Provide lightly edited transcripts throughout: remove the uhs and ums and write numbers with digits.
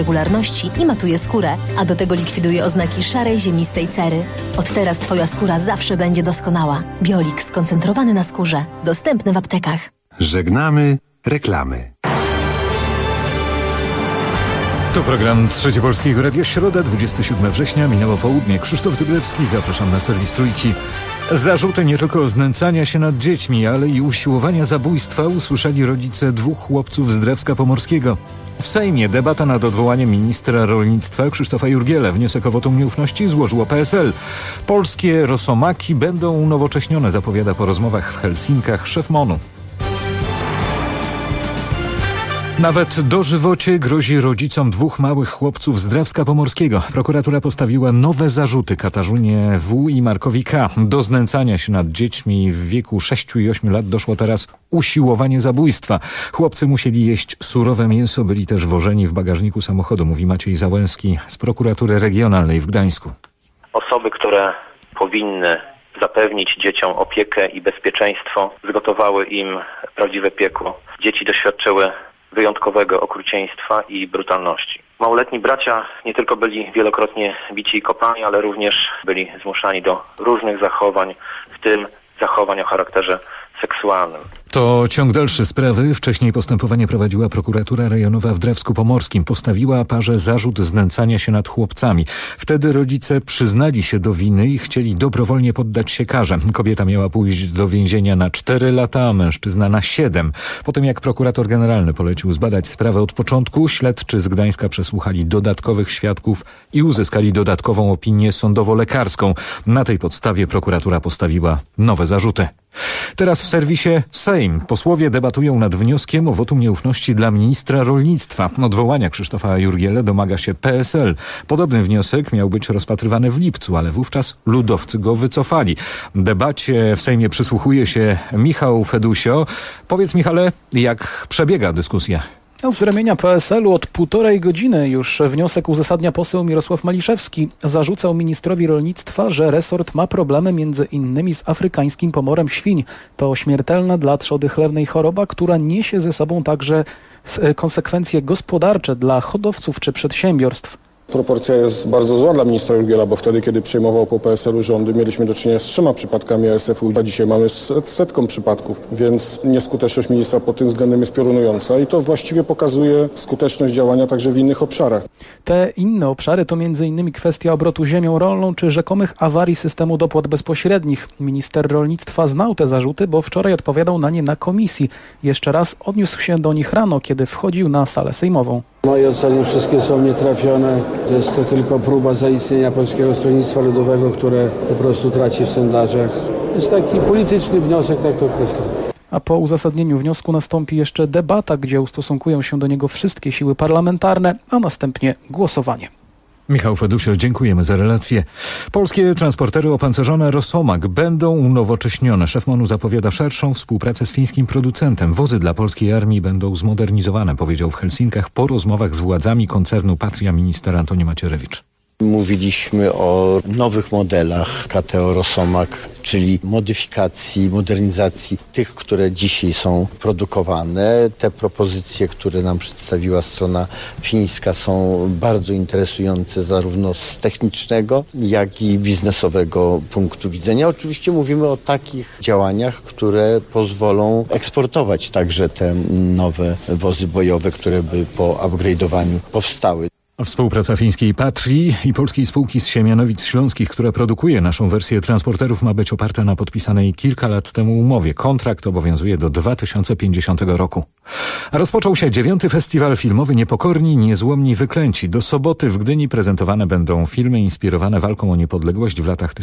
regularności i matuje skórę, a do tego likwiduje oznaki szarej, ziemistej cery. Od teraz Twoja skóra zawsze będzie doskonała. Biolik skoncentrowany na skórze. Dostępny w aptekach. Żegnamy reklamy. To program Trzecie Polskiego Radia, środa, 27 września, minęło południe. Krzysztof Zyblewski, zapraszam na serwis Trójki. Zarzuty nie tylko znęcania się nad dziećmi, ale i usiłowania zabójstwa usłyszeli rodzice 2 chłopców z Drewska Pomorskiego. W Sejmie debata nad odwołaniem ministra rolnictwa Krzysztofa Jurgiela. Wniosek o wotum nieufności złożyło PSL. Polskie rosomaki będą unowocześnione, zapowiada po rozmowach w Helsinkach szef MON-u. Nawet dożywocie grozi rodzicom 2 małych chłopców z Drawska Pomorskiego. Prokuratura postawiła nowe zarzuty Katarzynie W. i Markowi K. Do znęcania się nad dziećmi w wieku 6 i 8 lat doszło teraz usiłowanie zabójstwa. Chłopcy musieli jeść surowe mięso, byli też wożeni w bagażniku samochodu, mówi Maciej Załęski z prokuratury regionalnej w Gdańsku. Osoby, które powinny zapewnić dzieciom opiekę i bezpieczeństwo, zgotowały im prawdziwe piekło. Dzieci doświadczyły wyjątkowego okrucieństwa i brutalności. Małoletni bracia nie tylko byli wielokrotnie bici i kopani, ale również byli zmuszani do różnych zachowań, w tym zachowań o charakterze seksualnym. To ciąg dalszy sprawy. Wcześniej postępowanie prowadziła prokuratura rejonowa w Drawsku Pomorskim. Postawiła parze zarzut znęcania się nad chłopcami. Wtedy rodzice przyznali się do winy i chcieli dobrowolnie poddać się karze. Kobieta miała pójść do więzienia na 4 lata, a mężczyzna na 7. Po tym jak prokurator generalny polecił zbadać sprawę od początku, śledczy z Gdańska przesłuchali dodatkowych świadków i uzyskali dodatkową opinię sądowo-lekarską. Na tej podstawie prokuratura postawiła nowe zarzuty. Teraz w serwisie Sejm. Posłowie debatują nad wnioskiem o wotum nieufności dla ministra rolnictwa. Odwołania Krzysztofa Jurgiela domaga się PSL. Podobny wniosek miał być rozpatrywany w lipcu, ale wówczas ludowcy go wycofali. Debacie w Sejmie przysłuchuje się Michał Fedusio. Powiedz, Michale, jak przebiega dyskusja? Z ramienia PSL-u od 1,5 godziny już wniosek uzasadnia poseł Mirosław Maliszewski. Zarzucał ministrowi rolnictwa, że resort ma problemy między innymi z afrykańskim pomorem świń. To śmiertelna dla trzody chlewnej choroba, która niesie ze sobą także konsekwencje gospodarcze dla hodowców czy przedsiębiorstw. Proporcja jest bardzo zła dla ministra Jurgiela, bo wtedy, kiedy przejmował po PSL-u rządy, mieliśmy do czynienia z 3 przypadkami ASF-u, a dzisiaj mamy setką przypadków, więc nieskuteczność ministra pod tym względem jest piorunująca i to właściwie pokazuje skuteczność działania także w innych obszarach. Te inne obszary to m.in. kwestia obrotu ziemią rolną czy rzekomych awarii systemu dopłat bezpośrednich. Minister rolnictwa znał te zarzuty, bo wczoraj odpowiadał na nie na komisji. Jeszcze raz odniósł się do nich rano, kiedy wchodził na salę sejmową. W mojej ocenie wszystkie są nietrafione. To jest to tylko próba zaistnienia Polskiego Stronnictwa Ludowego, które po prostu traci w sondażach. Jest taki polityczny wniosek, tak to określam. A po uzasadnieniu wniosku nastąpi jeszcze debata, gdzie ustosunkują się do niego wszystkie siły parlamentarne, a następnie głosowanie. Michał Fedusio, dziękujemy za relację. Polskie transportery opancerzone Rosomak będą unowocześnione. Szef MON-u zapowiada szerszą współpracę z fińskim producentem. Wozy dla polskiej armii będą zmodernizowane, powiedział w Helsinkach po rozmowach z władzami koncernu Patria minister Antoni Macierewicz. Mówiliśmy o nowych modelach KTO Rosomak, czyli modyfikacji, modernizacji tych, które dzisiaj są produkowane. Te propozycje, które nam przedstawiła strona fińska, są bardzo interesujące zarówno z technicznego, jak i biznesowego punktu widzenia. Oczywiście mówimy o takich działaniach, które pozwolą eksportować także te nowe wozy bojowe, które by po upgrade'owaniu powstały. Współpraca fińskiej Patrii i polskiej spółki z Siemianowic Śląskich, która produkuje naszą wersję transporterów, ma być oparta na podpisanej kilka lat temu umowie. Kontrakt obowiązuje do 2050 roku. Rozpoczął się 9. Festiwal filmowy Niepokorni, Niezłomni, Wyklęci. Do soboty w Gdyni prezentowane będą filmy inspirowane walką o niepodległość w latach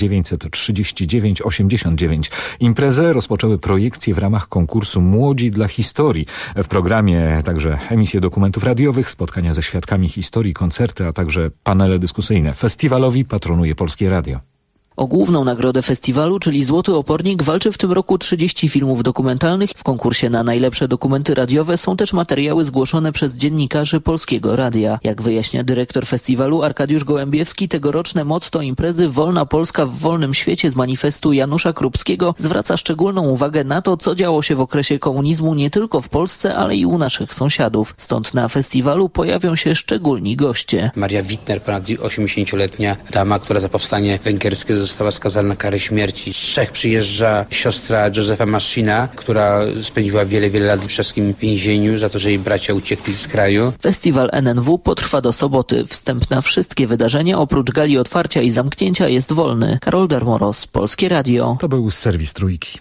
1939-89. Imprezę rozpoczęły projekcje w ramach konkursu Młodzi dla Historii. W programie także emisje dokumentów radiowych, spotkania ze świadkami historii, koncerty, a także panele dyskusyjne. Festiwalowi patronuje Polskie Radio. O główną nagrodę festiwalu, czyli Złoty Opornik, walczy w tym roku 30 filmów dokumentalnych. W konkursie na najlepsze dokumenty radiowe są też materiały zgłoszone przez dziennikarzy Polskiego Radia. Jak wyjaśnia dyrektor festiwalu Arkadiusz Gołębiewski, tegoroczne motto imprezy Wolna Polska w wolnym świecie z manifestu Janusza Krupskiego zwraca szczególną uwagę na to, co działo się w okresie komunizmu nie tylko w Polsce, ale i u naszych sąsiadów. Stąd na festiwalu pojawią się szczególni goście. Maria Wittner, ponad 80-letnia dama, która za powstanie węgierskie została skazana na karę śmierci. Z Czech przyjeżdża siostra Józefa Maszina, która spędziła wiele lat w czeskim więzieniu za to, że jej bracia uciekli z kraju. Festiwal NNW potrwa do soboty. Wstęp na wszystkie wydarzenia oprócz gali otwarcia i zamknięcia jest wolny. Karol Darmoros, Polskie Radio. To był serwis Trójki.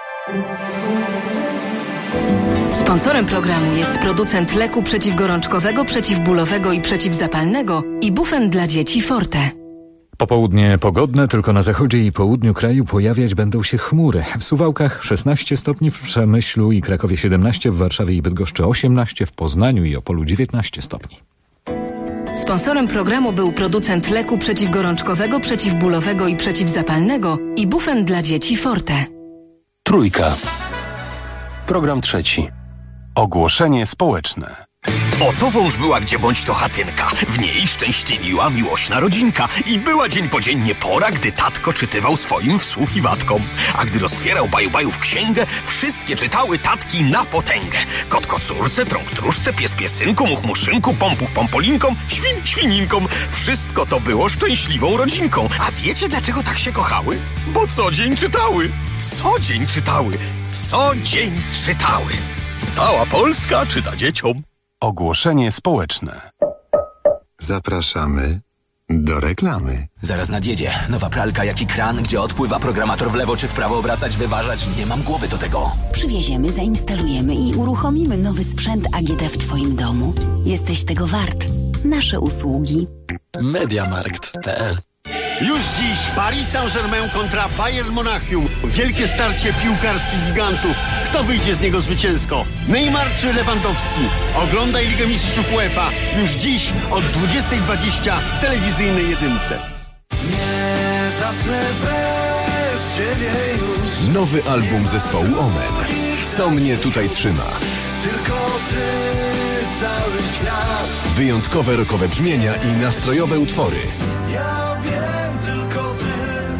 Sponsorem programu jest producent leku przeciwgorączkowego, przeciwbólowego i przeciwzapalnego Ibufen dla dzieci Forte. Popołudnie pogodne, tylko na zachodzie i południu kraju pojawiać będą się chmury. W Suwałkach 16 stopni, w Przemyślu i Krakowie 17, w Warszawie i Bydgoszczy 18, w Poznaniu i Opolu 19 stopni. Sponsorem programu był producent leku przeciwgorączkowego, przeciwbólowego i przeciwzapalnego Ibufen dla dzieci Forte. Trójka. Program trzeci. Ogłoszenie społeczne. Oto wąż była gdzie bądź to chatynka. W niej szczęśliwiła miłośna rodzinka. I była dzień po dzień pora, gdy tatko czytywał swoim wsłuchiwatkom. A gdy roztwierał baju-bajów księgę, wszystkie czytały tatki na potęgę. Kot kocurce, trąg tróżce, pies piesynku, much muszynku, pompuch pompolinkom, świn świninkom. Wszystko to było szczęśliwą rodzinką. A wiecie dlaczego tak się kochały? Bo co dzień czytały. Co dzień czytały. Co dzień czytały. Cała Polska czyta dzieciom. Ogłoszenie społeczne. Zapraszamy do reklamy. Zaraz nadjedzie. Nowa pralka jak i kran, gdzie odpływa programator w lewo czy w prawo obracać, wyważać. Nie mam głowy do tego. Przywieziemy, zainstalujemy i uruchomimy nowy sprzęt AGD w Twoim domu. Jesteś tego wart. Nasze usługi. Mediamarkt.pl. Już dziś Paris Saint-Germain kontra Bayern Monachium. Wielkie starcie piłkarskich gigantów. Kto wyjdzie z niego zwycięsko? Neymar czy Lewandowski? Oglądaj Ligę Mistrzów UEFA już dziś od 20:20 w telewizyjnej jedynce. Nie zasnę bez ciebie już. Nowy album zespołu Omen. Co mnie tutaj trzyma? Tylko ty, cały świat. Wyjątkowe rockowe brzmienia i nastrojowe utwory. Ja wiem, tylko ty.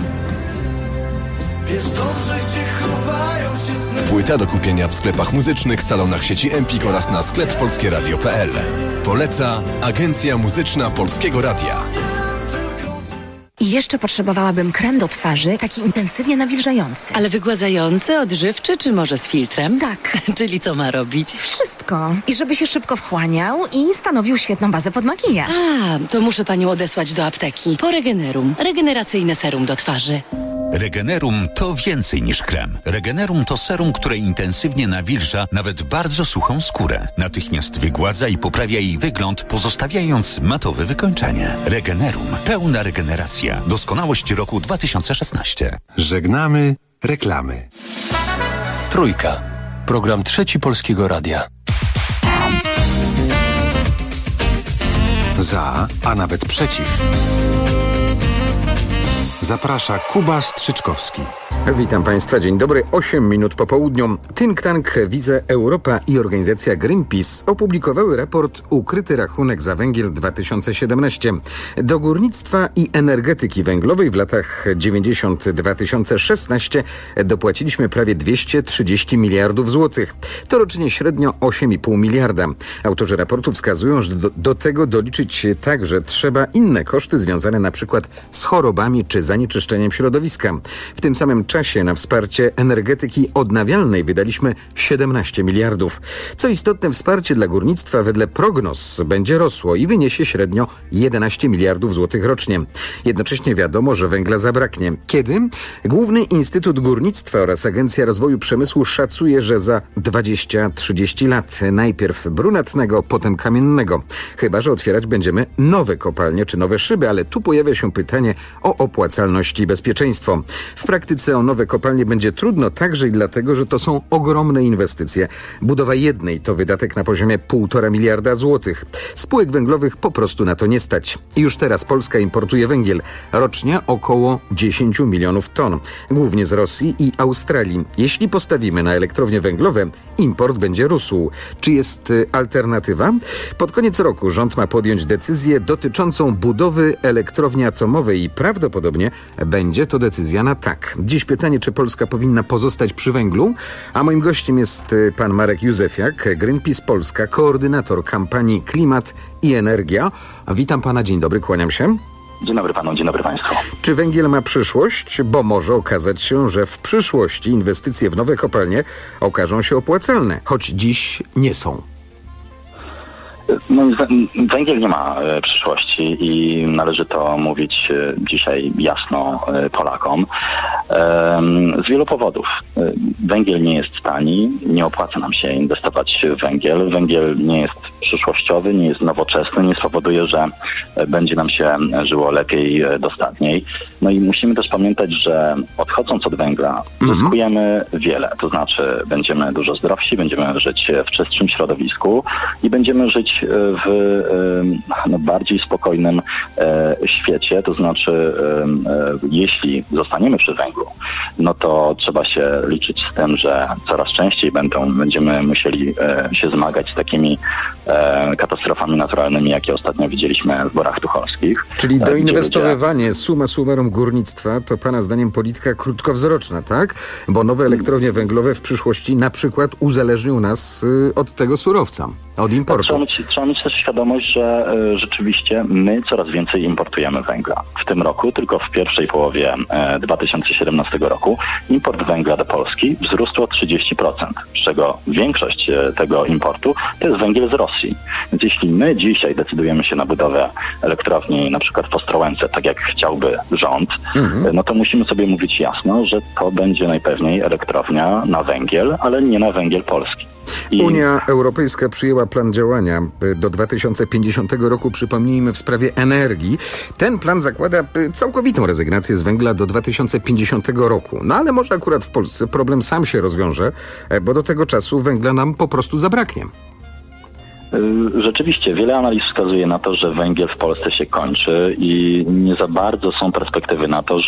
Wiesz dobrze, gdzie chowają się sny. Płyta do kupienia w sklepach muzycznych, salonach sieci Empik oraz na sklep polskieradio.pl. Poleca Agencja Muzyczna Polskiego Radia. I jeszcze potrzebowałabym krem do twarzy, taki intensywnie nawilżający. Ale wygładzający, odżywczy, czy może z filtrem? Tak. Czyli co ma robić? Wszystko. I żeby się szybko wchłaniał i stanowił świetną bazę pod makijaż. A, to muszę panią odesłać do apteki. Po Regenerum. Regeneracyjne serum do twarzy. Regenerum to więcej niż krem. Regenerum to serum, które intensywnie nawilża nawet bardzo suchą skórę. Natychmiast wygładza i poprawia jej wygląd, pozostawiając matowe wykończenie. Regenerum. Pełna regeneracja. Doskonałość roku 2016. Żegnamy reklamy. Trójka. Program trzeci Polskiego Radia. Za, a nawet przeciw. Zaprasza Kuba Strzyczkowski. Witam Państwa, dzień dobry. 8 minut po południu. Think Tank Wize Europa i organizacja Greenpeace opublikowały raport Ukryty rachunek za węgiel 2017. Do górnictwa i energetyki węglowej w latach 90-2016 dopłaciliśmy prawie 230 miliardów złotych. To rocznie średnio 8,5 miliarda. Autorzy raportu wskazują, że do tego doliczyć także trzeba inne koszty związane na przykład z chorobami czy zanieczyszczeniem środowiska. W tym samym czasie na wsparcie energetyki odnawialnej wydaliśmy 17 miliardów. Co istotne, wsparcie dla górnictwa wedle prognoz będzie rosło i wyniesie średnio 11 miliardów złotych rocznie. Jednocześnie wiadomo, że węgla zabraknie. Kiedy? Główny Instytut Górnictwa oraz Agencja Rozwoju Przemysłu szacuje, że za 20-30 lat najpierw brunatnego, potem kamiennego. Chyba że otwierać będziemy nowe kopalnie czy nowe szyby, ale tu pojawia się pytanie o opłacalność i bezpieczeństwo. W praktyce powstaną nowe kopalnie, będzie trudno także i dlatego, że to są ogromne inwestycje. Budowa jednej to wydatek na poziomie 1,5 miliarda złotych. Spółek węglowych po prostu na to nie stać. I już teraz Polska importuje węgiel. Rocznie około 10 milionów ton. Głównie z Rosji i Australii. Jeśli postawimy na elektrownie węglowe, import będzie rósł. Czy jest alternatywa? Pod koniec roku rząd ma podjąć decyzję dotyczącą budowy elektrowni atomowej i prawdopodobnie będzie to decyzja na tak. Dziś pytanie, czy Polska powinna pozostać przy węglu? A moim gościem jest pan Marek Józefiak, Greenpeace Polska, koordynator kampanii Klimat i Energia. Witam pana, dzień dobry, kłaniam się. Dzień dobry panu, dzień dobry państwu. Czy węgiel ma przyszłość? Bo może okazać się, że w przyszłości inwestycje w nowe kopalnie okażą się opłacalne, choć dziś nie są. No, węgiel nie ma przyszłości i należy to mówić dzisiaj jasno Polakom. Z wielu powodów. Węgiel nie jest tani, nie opłaca nam się inwestować w węgiel. Węgiel nie jest przyszłościowy, nie jest nowoczesny, nie spowoduje, że będzie nam się żyło lepiej, dostatniej. No i musimy też pamiętać, że odchodząc od węgla zyskujemy wiele. To znaczy będziemy dużo zdrowsi, będziemy żyć w czystszym środowisku i będziemy żyć w bardziej spokojnym świecie. To znaczy jeśli zostaniemy przy węglu, no to trzeba się liczyć z tym, że coraz częściej będziemy musieli się zmagać z takimi katastrofami naturalnymi, jakie ostatnio widzieliśmy w Borach Tucholskich. Czyli doinwestowywanie summa summarum górnictwa to pana zdaniem polityka krótkowzroczna, tak? Bo nowe elektrownie węglowe w przyszłości na przykład uzależnią nas od tego surowca, od importu. Trzeba mieć też świadomość, że rzeczywiście my coraz więcej importujemy węgla. W tym roku, tylko w pierwszej połowie 2017 roku, import węgla do Polski wzrósł o 30%, z czego większość tego importu to jest węgiel z Rosji. Więc jeśli my dzisiaj decydujemy się na budowę elektrowni na przykład w Ostrołęce, tak jak chciałby rząd, no to musimy sobie mówić jasno, że to będzie najpewniej elektrownia na węgiel, ale nie na węgiel polski. Unia Europejska przyjęła plan działania do 2050 roku, przypomnijmy, w sprawie energii. Ten plan zakłada całkowitą rezygnację z węgla do 2050 roku. No ale może akurat w Polsce problem sam się rozwiąże, bo do tego czasu węgla nam po prostu zabraknie. Rzeczywiście, wiele analiz wskazuje na to, że węgiel w Polsce się kończy i nie za bardzo są perspektywy na to,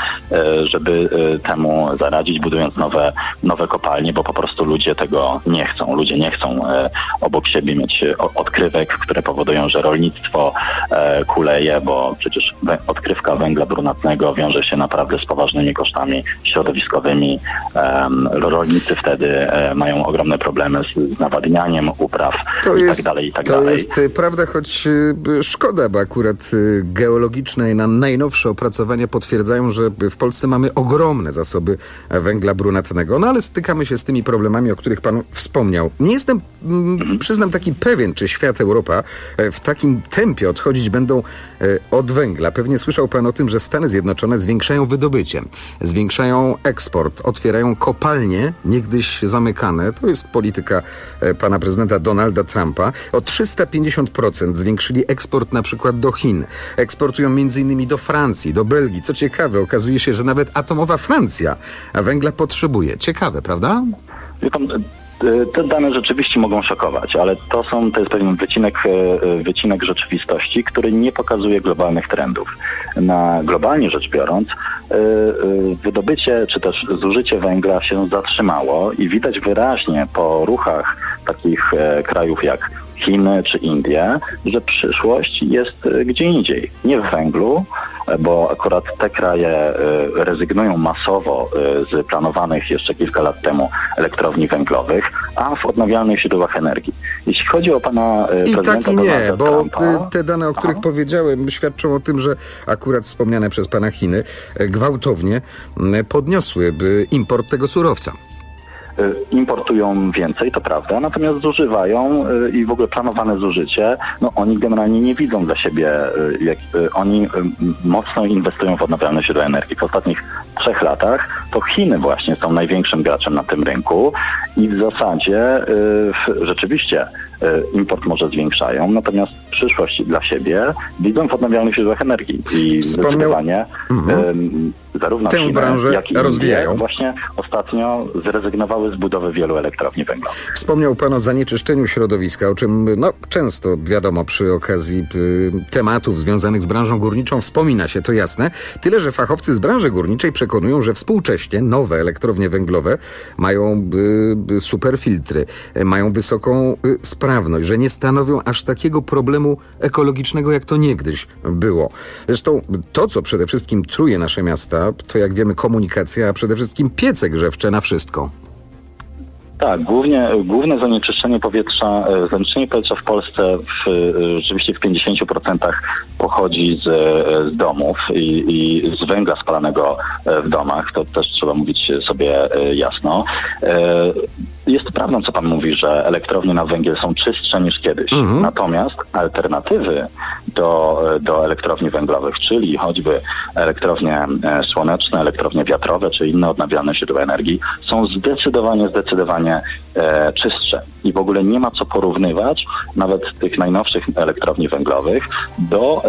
żeby temu zaradzić, budując nowe kopalnie, bo po prostu ludzie tego nie chcą. Ludzie nie chcą obok siebie mieć odkrywek, które powodują, że rolnictwo kuleje, bo przecież odkrywka węgla brunatnego wiąże się naprawdę z poważnymi kosztami środowiskowymi. Rolnicy wtedy mają ogromne problemy z nawadnianiem upraw. To jest prawda, choć szkoda, bo akurat geologiczne i najnowsze opracowania potwierdzają, że w Polsce mamy ogromne zasoby węgla brunatnego. No ale stykamy się z tymi problemami, o których pan wspomniał. Nie jestem, przyznam, taki pewien, czy świat, Europa w takim tempie odchodzić będą od węgla. Pewnie słyszał pan o tym, że Stany Zjednoczone zwiększają wydobycie, zwiększają eksport, otwierają kopalnie, niegdyś zamykane. To jest polityka pana prezydenta Donalda Trumpa. O 350% zwiększyli eksport na przykład do Chin. Eksportują m.in. do Francji, do Belgii. Co ciekawe, okazuje się, że nawet atomowa Francja węgla potrzebuje. Ciekawe, prawda? Wie pan, te dane rzeczywiście mogą szokować, ale to jest pewien wycinek rzeczywistości, który nie pokazuje globalnych trendów. Globalnie rzecz biorąc, wydobycie czy też zużycie węgla się zatrzymało i widać wyraźnie po ruchach takich krajów jak Chiny czy Indie, że przyszłość jest gdzie indziej. Nie w węglu, bo akurat te kraje rezygnują masowo z planowanych jeszcze kilka lat temu elektrowni węglowych, a w odnawialnych źródłach energii. Jeśli chodzi o pana prezydenta Donalda Trumpa... I tak i nie, bo te dane, o których powiedziałem, świadczą o tym, że akurat wspomniane przez pana Chiny gwałtownie podniosły import tego surowca. Importują więcej, to prawda, natomiast zużywają i w ogóle planowane zużycie, no oni generalnie nie widzą dla siebie, oni mocno inwestują w odnawialne źródła energii. W ostatnich 3 latach to Chiny właśnie są największym graczem na tym rynku i w zasadzie rzeczywiście import może zwiększają, natomiast przyszłość dla siebie widzą w odnawialnych źródłach energii i zdecydowanie zarówno tę branżę jak i rozwijają. Właśnie ostatnio zrezygnowały z budowy wielu elektrowni węglowych. Wspomniał pan o zanieczyszczeniu środowiska, o czym często wiadomo przy okazji tematów związanych z branżą górniczą wspomina się, to jasne. Tyle, że fachowcy z branży górniczej przekonują, że współcześnie nowe elektrownie węglowe mają super filtry, mają wysoką sprawność, że nie stanowią aż takiego problemu ekologicznego, jak to niegdyś było. Zresztą to, co przede wszystkim truje nasze miasta, to jak wiemy komunikacja, a przede wszystkim piece grzewcze na wszystko. Tak, główne zanieczyszczenie powietrza w Polsce rzeczywiście w 50% pochodzi z domów i z węgla spalanego w domach. To też trzeba mówić sobie jasno. Jest prawdą, co pan mówi, że elektrownie na węgiel są czystsze niż kiedyś. Natomiast alternatywy do elektrowni węglowych, czyli choćby elektrownie słoneczne, elektrownie wiatrowe, czy inne odnawialne źródła energii, są zdecydowanie czystsze. I w ogóle nie ma co porównywać nawet tych najnowszych elektrowni węglowych do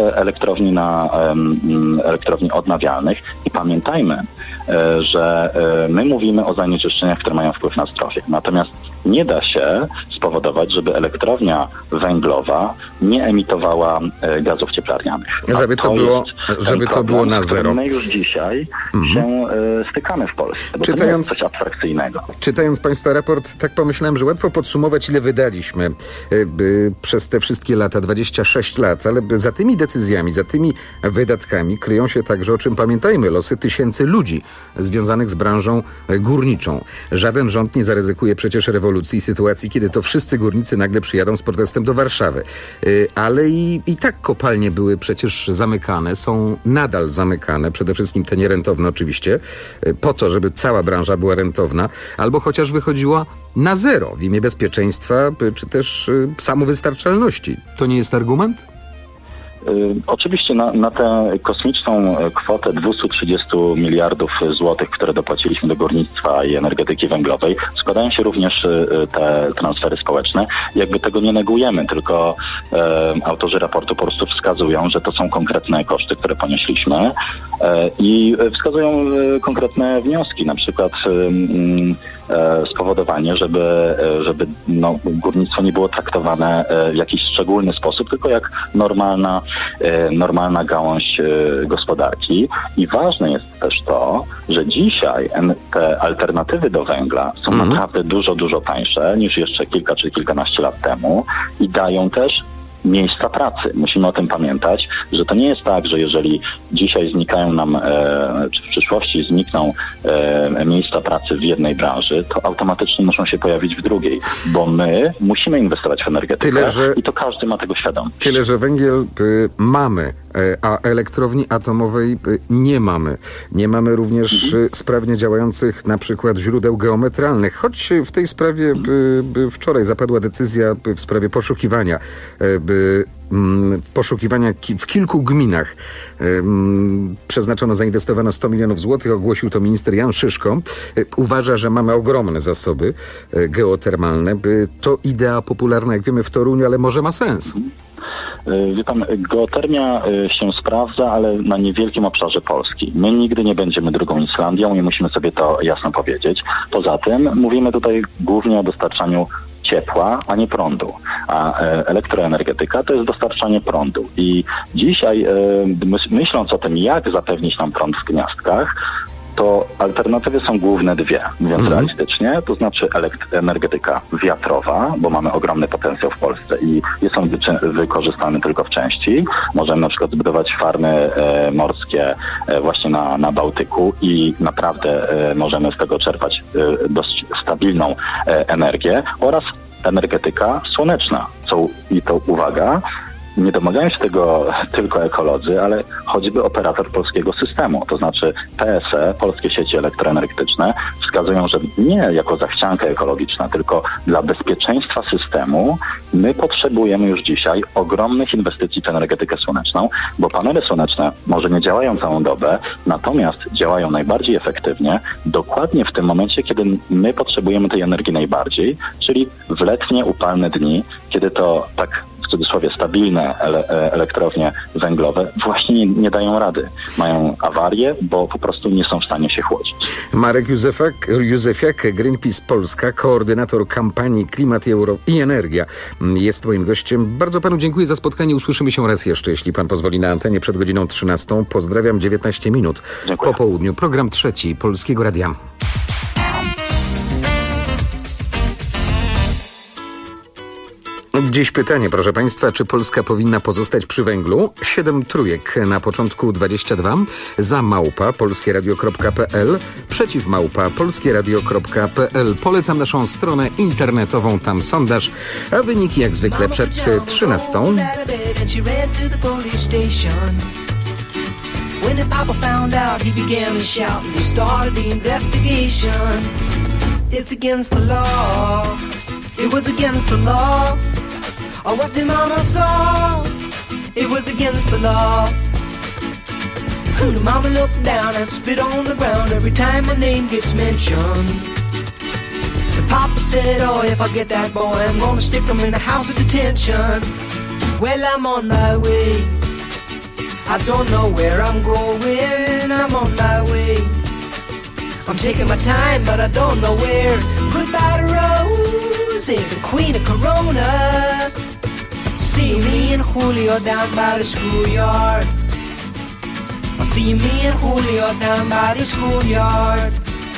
elektrowni odnawialnych. I pamiętajmy, że my mówimy o zanieczyszczeniach, które mają wpływ na zdrowie. Natomiast nie da się spowodować, żeby elektrownia węglowa nie emitowała gazów cieplarnianych. Żeby to było na zero. My już dzisiaj się stykamy w Polsce, bo to nie jest coś abstrakcyjnego. Czytając państwa raport, tak pomyślałem, że łatwo podsumować, ile wydaliśmy przez te wszystkie lata, 26 lat, ale za tymi decyzjami, za tymi wydatkami kryją się także, o czym pamiętajmy, losy tysięcy ludzi związanych z branżą górniczą. Żaden rząd nie zaryzykuje przecież rewolucji i sytuacji, kiedy to wszyscy górnicy nagle przyjadą z protestem do Warszawy. Ale i tak kopalnie były przecież zamykane, są nadal zamykane, przede wszystkim te nierentowne oczywiście, po to, żeby cała branża była rentowna, albo chociaż wychodziła na zero w imię bezpieczeństwa, czy też samowystarczalności. To nie jest argument? Oczywiście na tę kosmiczną kwotę 230 miliardów złotych, które dopłaciliśmy do górnictwa i energetyki węglowej, składają się również te transfery społeczne. Jakby tego nie negujemy, tylko autorzy raportu po prostu wskazują, że to są konkretne koszty, które ponieśliśmy i wskazują konkretne wnioski, na przykład spowodowanie, żeby górnictwo nie było traktowane w jakiś szczególny sposób, tylko jak normalna gałąź gospodarki. I ważne jest też to, że dzisiaj te alternatywy do węgla są naprawdę dużo tańsze niż jeszcze kilka czy kilkanaście lat temu i dają też miejsca pracy. Musimy o tym pamiętać, że to nie jest tak, że jeżeli dzisiaj znikają nam, czy w przyszłości znikną miejsca pracy w jednej branży, to automatycznie muszą się pojawić w drugiej, bo my musimy inwestować w energetykę i to każdy ma tego świadomość. Tyle, że węgiel mamy, a elektrowni atomowej nie mamy. Nie mamy również sprawnie działających na przykład źródeł geometralnych, choć w tej sprawie wczoraj zapadła decyzja w sprawie poszukiwania w kilku gminach zainwestowano 100 milionów złotych, ogłosił to minister Jan Szyszko. Uważa, że mamy ogromne zasoby geotermalne. To idea popularna, jak wiemy, w Toruniu, ale może ma sens. Wie pan, geotermia się sprawdza, ale na niewielkim obszarze Polski. My nigdy nie będziemy drugą Islandią i musimy sobie to jasno powiedzieć. Poza tym mówimy tutaj głównie o dostarczaniu ciepła, a nie prądu. A elektroenergetyka to jest dostarczanie prądu. I dzisiaj myśląc o tym, jak zapewnić nam prąd w gniazdkach, to alternatywy są główne dwie, mówiąc realistycznie, to znaczy energetyka wiatrowa, bo mamy ogromny potencjał w Polsce i jest on wykorzystany tylko w części. Możemy na przykład zbudować farmy morskie właśnie na Bałtyku i naprawdę możemy z tego czerpać dość stabilną energię oraz energetyka słoneczna. I to uwaga, nie domagają się tego tylko ekolodzy, ale choćby operator polskiego systemu, to znaczy PSE, Polskie Sieci Elektroenergetyczne, wskazują, że nie jako zachcianka ekologiczna, tylko dla bezpieczeństwa systemu my potrzebujemy już dzisiaj ogromnych inwestycji w energetykę słoneczną, bo panele słoneczne może nie działają całą dobę, natomiast działają najbardziej efektywnie dokładnie w tym momencie, kiedy my potrzebujemy tej energii najbardziej, czyli w letnie, upalne dni, kiedy to tak w cudzysłowie stabilne elektrownie węglowe właśnie nie dają rady. Mają awarie, bo po prostu nie są w stanie się chłodzić. Marek Józefiak, Greenpeace Polska, koordynator kampanii Klimat i Energia, jest moim gościem. Bardzo panu dziękuję za spotkanie. Usłyszymy się raz jeszcze, jeśli pan pozwoli, na antenie przed godziną 13. Pozdrawiam, 19 minut po południu. Program trzeci Polskiego Radia. Dziś pytanie, proszę państwa, czy Polska powinna pozostać przy węglu? 7 trójek na początku 22, za @polskieradio.pl, przeciw @polskieradio.pl. Polecam naszą stronę internetową, tam sondaż, a wyniki jak zwykle przed 13. When the papa found out, he began to shout and he started the investigation. It's against the law. It was against the law. Oh, what the mama saw. It was against the law. The mama looked down and spit on the ground every time my name gets mentioned. The papa said, oh, if I get that boy, I'm gonna stick him in a house of detention. Well, I'm on my way. I don't know where I'm going. I'm on my way. I'm taking my time, but I don't know where. Goodbye to Rose, the queen of Corona. See me and Julio down by the schoolyard. See me and Julio down by the schoolyard.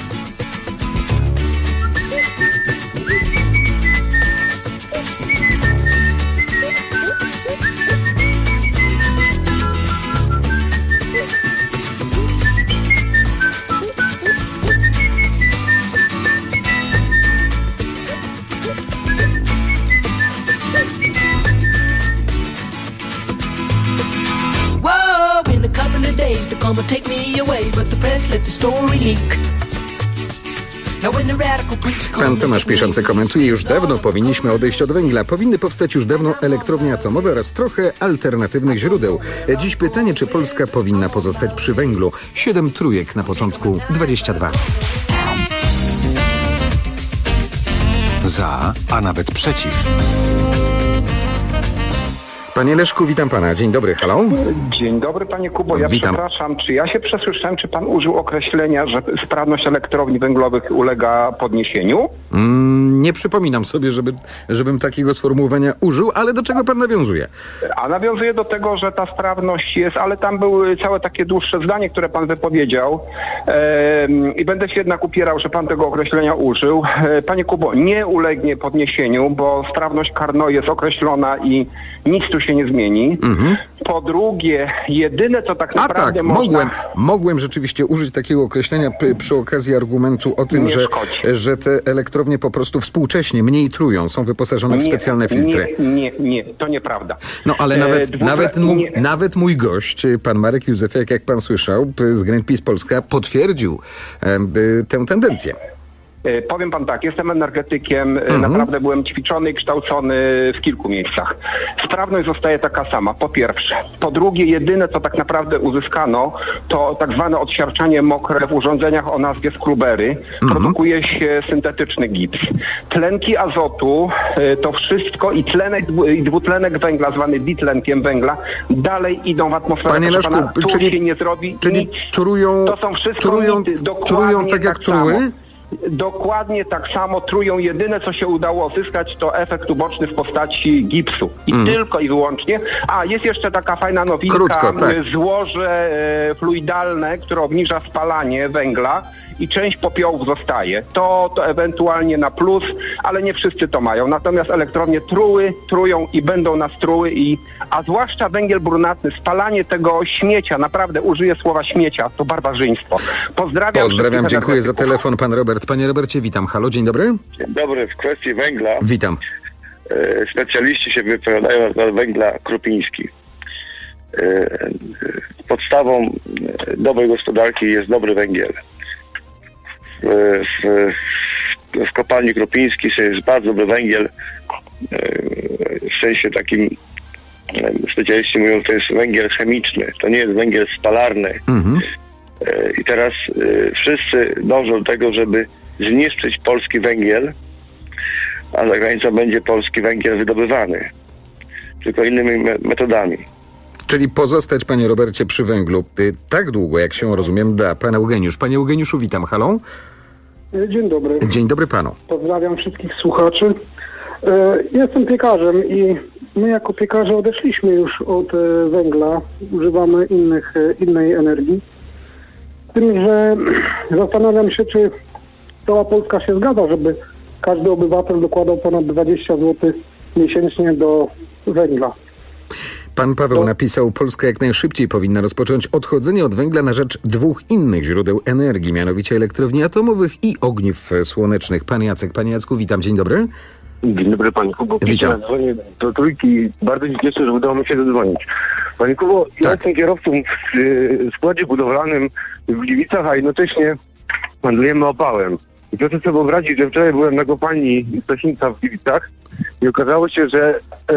Come take me away, but the press let the story leak. Pan Tomasz Piszący komentuje: już dawno powinniśmy odejść od węgla. Powinny powstać już dawno elektrownie atomowe oraz trochę alternatywnych źródeł. Dziś pytanie, czy Polska powinna pozostać przy węglu. 7 trójek na początku 22. Za, a nawet przeciw. Panie Leszku, witam pana. Dzień dobry, halo. Dzień dobry, panie Kubo. Ja witam. Przepraszam, czy ja się przesłyszałem, czy pan użył określenia, że sprawność elektrowni węglowych ulega podniesieniu? Nie przypominam sobie, żebym takiego sformułowania użył, ale do czego pan nawiązuje? A nawiązuje do tego, że ta sprawność jest, ale tam były całe takie dłuższe zdanie, które pan wypowiedział i będę się jednak upierał, że pan tego określenia użył. Panie Kubo, nie ulegnie podniesieniu, bo sprawność Carnot jest określona i nic tu się nie zmieni. Po drugie, jedyne co tak naprawdę mogłem rzeczywiście użyć takiego określenia przy okazji argumentu o tym, że te elektrownie po prostu współcześnie mniej trują, są wyposażone w specjalne filtry. Nie, to nieprawda. No ale nawet mój gość, pan Marek Józefiak, jak pan słyszał, z Greenpeace Polska, potwierdził tę tendencję. Powiem pan tak, jestem energetykiem, naprawdę byłem ćwiczony i kształcony w kilku miejscach. Sprawność zostaje taka sama, po pierwsze. Po drugie, jedyne co tak naprawdę uzyskano, to tak zwane odsiarczanie mokre w urządzeniach o nazwie skrubery. Produkuje się syntetyczny gips. Tlenki azotu, to wszystko i tlenek i dwutlenek węgla, zwany bitlenkiem węgla, dalej idą w atmosferę. Panie Leszku, się nie zrobi czyli trują, to są wszystko trują tak jak truły? Dokładnie tak samo trują. Jedyne, co się udało uzyskać, to efekt uboczny w postaci gipsu. I tylko i wyłącznie. A, jest jeszcze taka fajna nowinka. Złoże fluidalne, które obniża spalanie węgla i część popiołów zostaje. To ewentualnie na plus, ale nie wszyscy to mają. Natomiast elektrownie trują i będą nas truły, a zwłaszcza węgiel brunatny, spalanie tego śmiecia, naprawdę użyję słowa śmiecia, to barbarzyństwo. Pozdrawiam, dziękuję za telefon, pan Robert. Panie Robercie, witam. Halo, dzień dobry. Dzień dobry, w kwestii węgla. Witam. specjaliści się wypowiadają na temat węgla Krupiński. Podstawą dobrej gospodarki jest dobry węgiel. W kopalni Krupińskiej jest bardzo dobry węgiel. W sensie takim specjaliści mówią, to jest węgiel chemiczny, to nie jest węgiel spalarny. I teraz wszyscy dążą do tego, żeby zniszczyć polski węgiel, a za granicą będzie polski węgiel wydobywany. Tylko innymi metodami. Czyli pozostać, panie Robercie, przy węglu tak długo, jak się rozumiem, da. Pan Eugeniusz. Panie Eugeniuszu, witam. Halo? Dzień dobry. Dzień dobry panu. Pozdrawiam wszystkich słuchaczy. Jestem piekarzem i my jako piekarze odeszliśmy już od węgla. Używamy innej energii. Z tym, że zastanawiam się, czy cała Polska się zgadza, żeby każdy obywatel dokładał ponad 20 zł miesięcznie do węgla. Pan Paweł napisał, Polska jak najszybciej powinna rozpocząć odchodzenie od węgla na rzecz 2 innych źródeł energii, mianowicie elektrowni atomowych i ogniw słonecznych. Pan Jacek. Panie Jacku, witam. Dzień dobry. Dzień dobry, panie Kubo. Witam. Dzwonię do Trójki. Bardzo się cieszę, że udało mi się zadzwonić. Panie Kubo, ja jestem kierowcą w składzie budowlanym w Gliwicach, a jednocześnie handlujemy opałem. I proszę sobie wyobrazić, że wczoraj byłem na kopalni Stasińca w Gliwicach i okazało się, że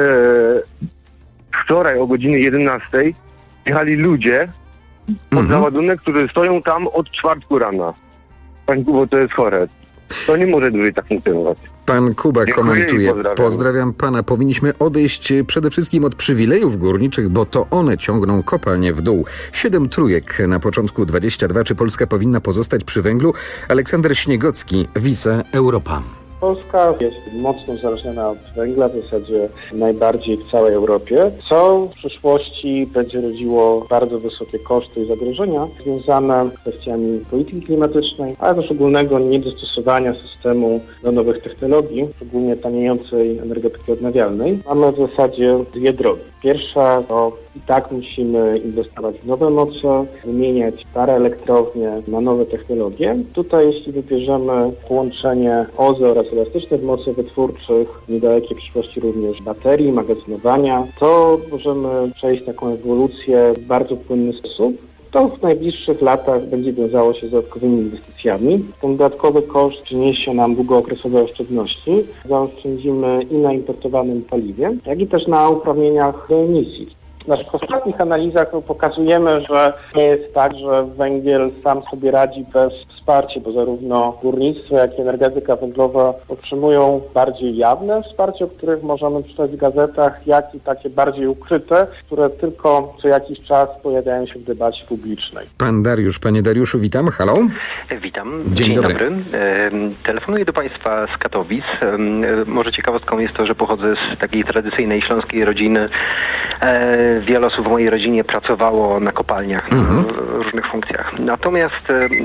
wczoraj o godzinie 11 jechali ludzie pod załadunek, którzy stoją tam od czwartku rana. Panie Kubo, to jest chore. To nie może dłużej tak funkcjonować. Pan Kuba komentuje. Pozdrawiam pana. Powinniśmy odejść przede wszystkim od przywilejów górniczych, bo to one ciągną kopalnię w dół. 7 trójek na początku 22. Czy Polska powinna pozostać przy węglu? Aleksander Śniegocki, Wice Europa. Polska jest mocno uzależniona od węgla, w zasadzie najbardziej w całej Europie, co w przyszłości będzie rodziło bardzo wysokie koszty i zagrożenia związane z kwestiami polityki klimatycznej, ale też ogólnego niedostosowania systemu do nowych technologii, szczególnie taniejącej energetyki odnawialnej. Mamy w zasadzie 2 drogi. Pierwsza to i tak musimy inwestować w nowe moce, wymieniać stare elektrownie na nowe technologie. Tutaj jeśli wybierzemy połączenie OZE oraz elastycznych mocy wytwórczych, w niedalekiej przyszłości również baterii, magazynowania, to możemy przejść taką ewolucję w bardzo płynny sposób. To w najbliższych latach będzie wiązało się z dodatkowymi inwestycjami. Ten dodatkowy koszt przyniesie nam długookresowe oszczędności. Zaoszczędzimy i na importowanym paliwie, jak i też na uprawnieniach do emisji. W naszych ostatnich analizach pokazujemy, że nie jest tak, że węgiel sam sobie radzi bez wsparcia, bo zarówno górnictwo, jak i energetyka węglowa otrzymują bardziej jawne wsparcie, o których możemy czytać w gazetach, jak i takie bardziej ukryte, które tylko co jakiś czas pojawiają się w debacie publicznej. Pan Dariusz. Panie Dariuszu, witam. Halo? Witam. Dzień dobry. Telefonuję do Państwa z Katowic. Może ciekawostką jest to, że pochodzę z takiej tradycyjnej śląskiej rodziny. Wiele osób w mojej rodzinie pracowało na kopalniach w różnych funkcjach. Natomiast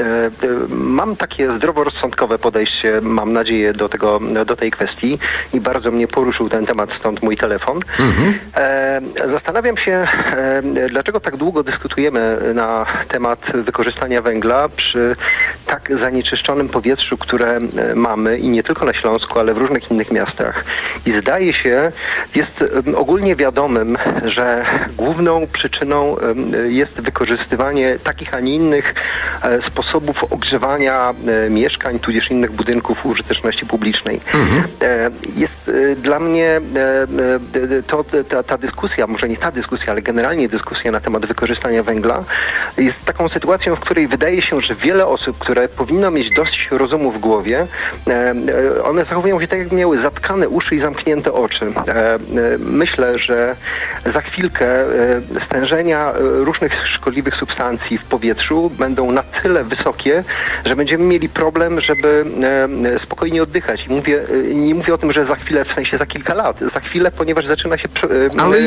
mam takie zdroworozsądkowe podejście, mam nadzieję, do tej kwestii i bardzo mnie poruszył ten temat, stąd mój telefon. Zastanawiam się, dlaczego tak długo dyskutujemy na temat wykorzystania węgla przy tak zanieczyszczonym powietrzu, które mamy i nie tylko na Śląsku, ale w różnych innych miastach. I zdaje się, jest ogólnie wiadomym, że główną przyczyną jest wykorzystywanie takich, a nie innych sposobów ogrzewania mieszkań, tudzież innych budynków użyteczności publicznej. Jest dla mnie ta dyskusja, może nie ta dyskusja, ale generalnie dyskusja na temat wykorzystania węgla jest taką sytuacją, w której wydaje się, że wiele osób, które powinno mieć dość rozumu w głowie, one zachowują się tak, jak miały zatkane uszy i zamknięte oczy. Myślę, że za chwilkę stężenia różnych szkodliwych substancji w powietrzu będą na tyle wysokie, że będziemy mieli problem, żeby spokojnie oddychać. Nie mówię o tym, że za chwilę, w sensie za kilka lat, za chwilę, ponieważ zaczyna się ale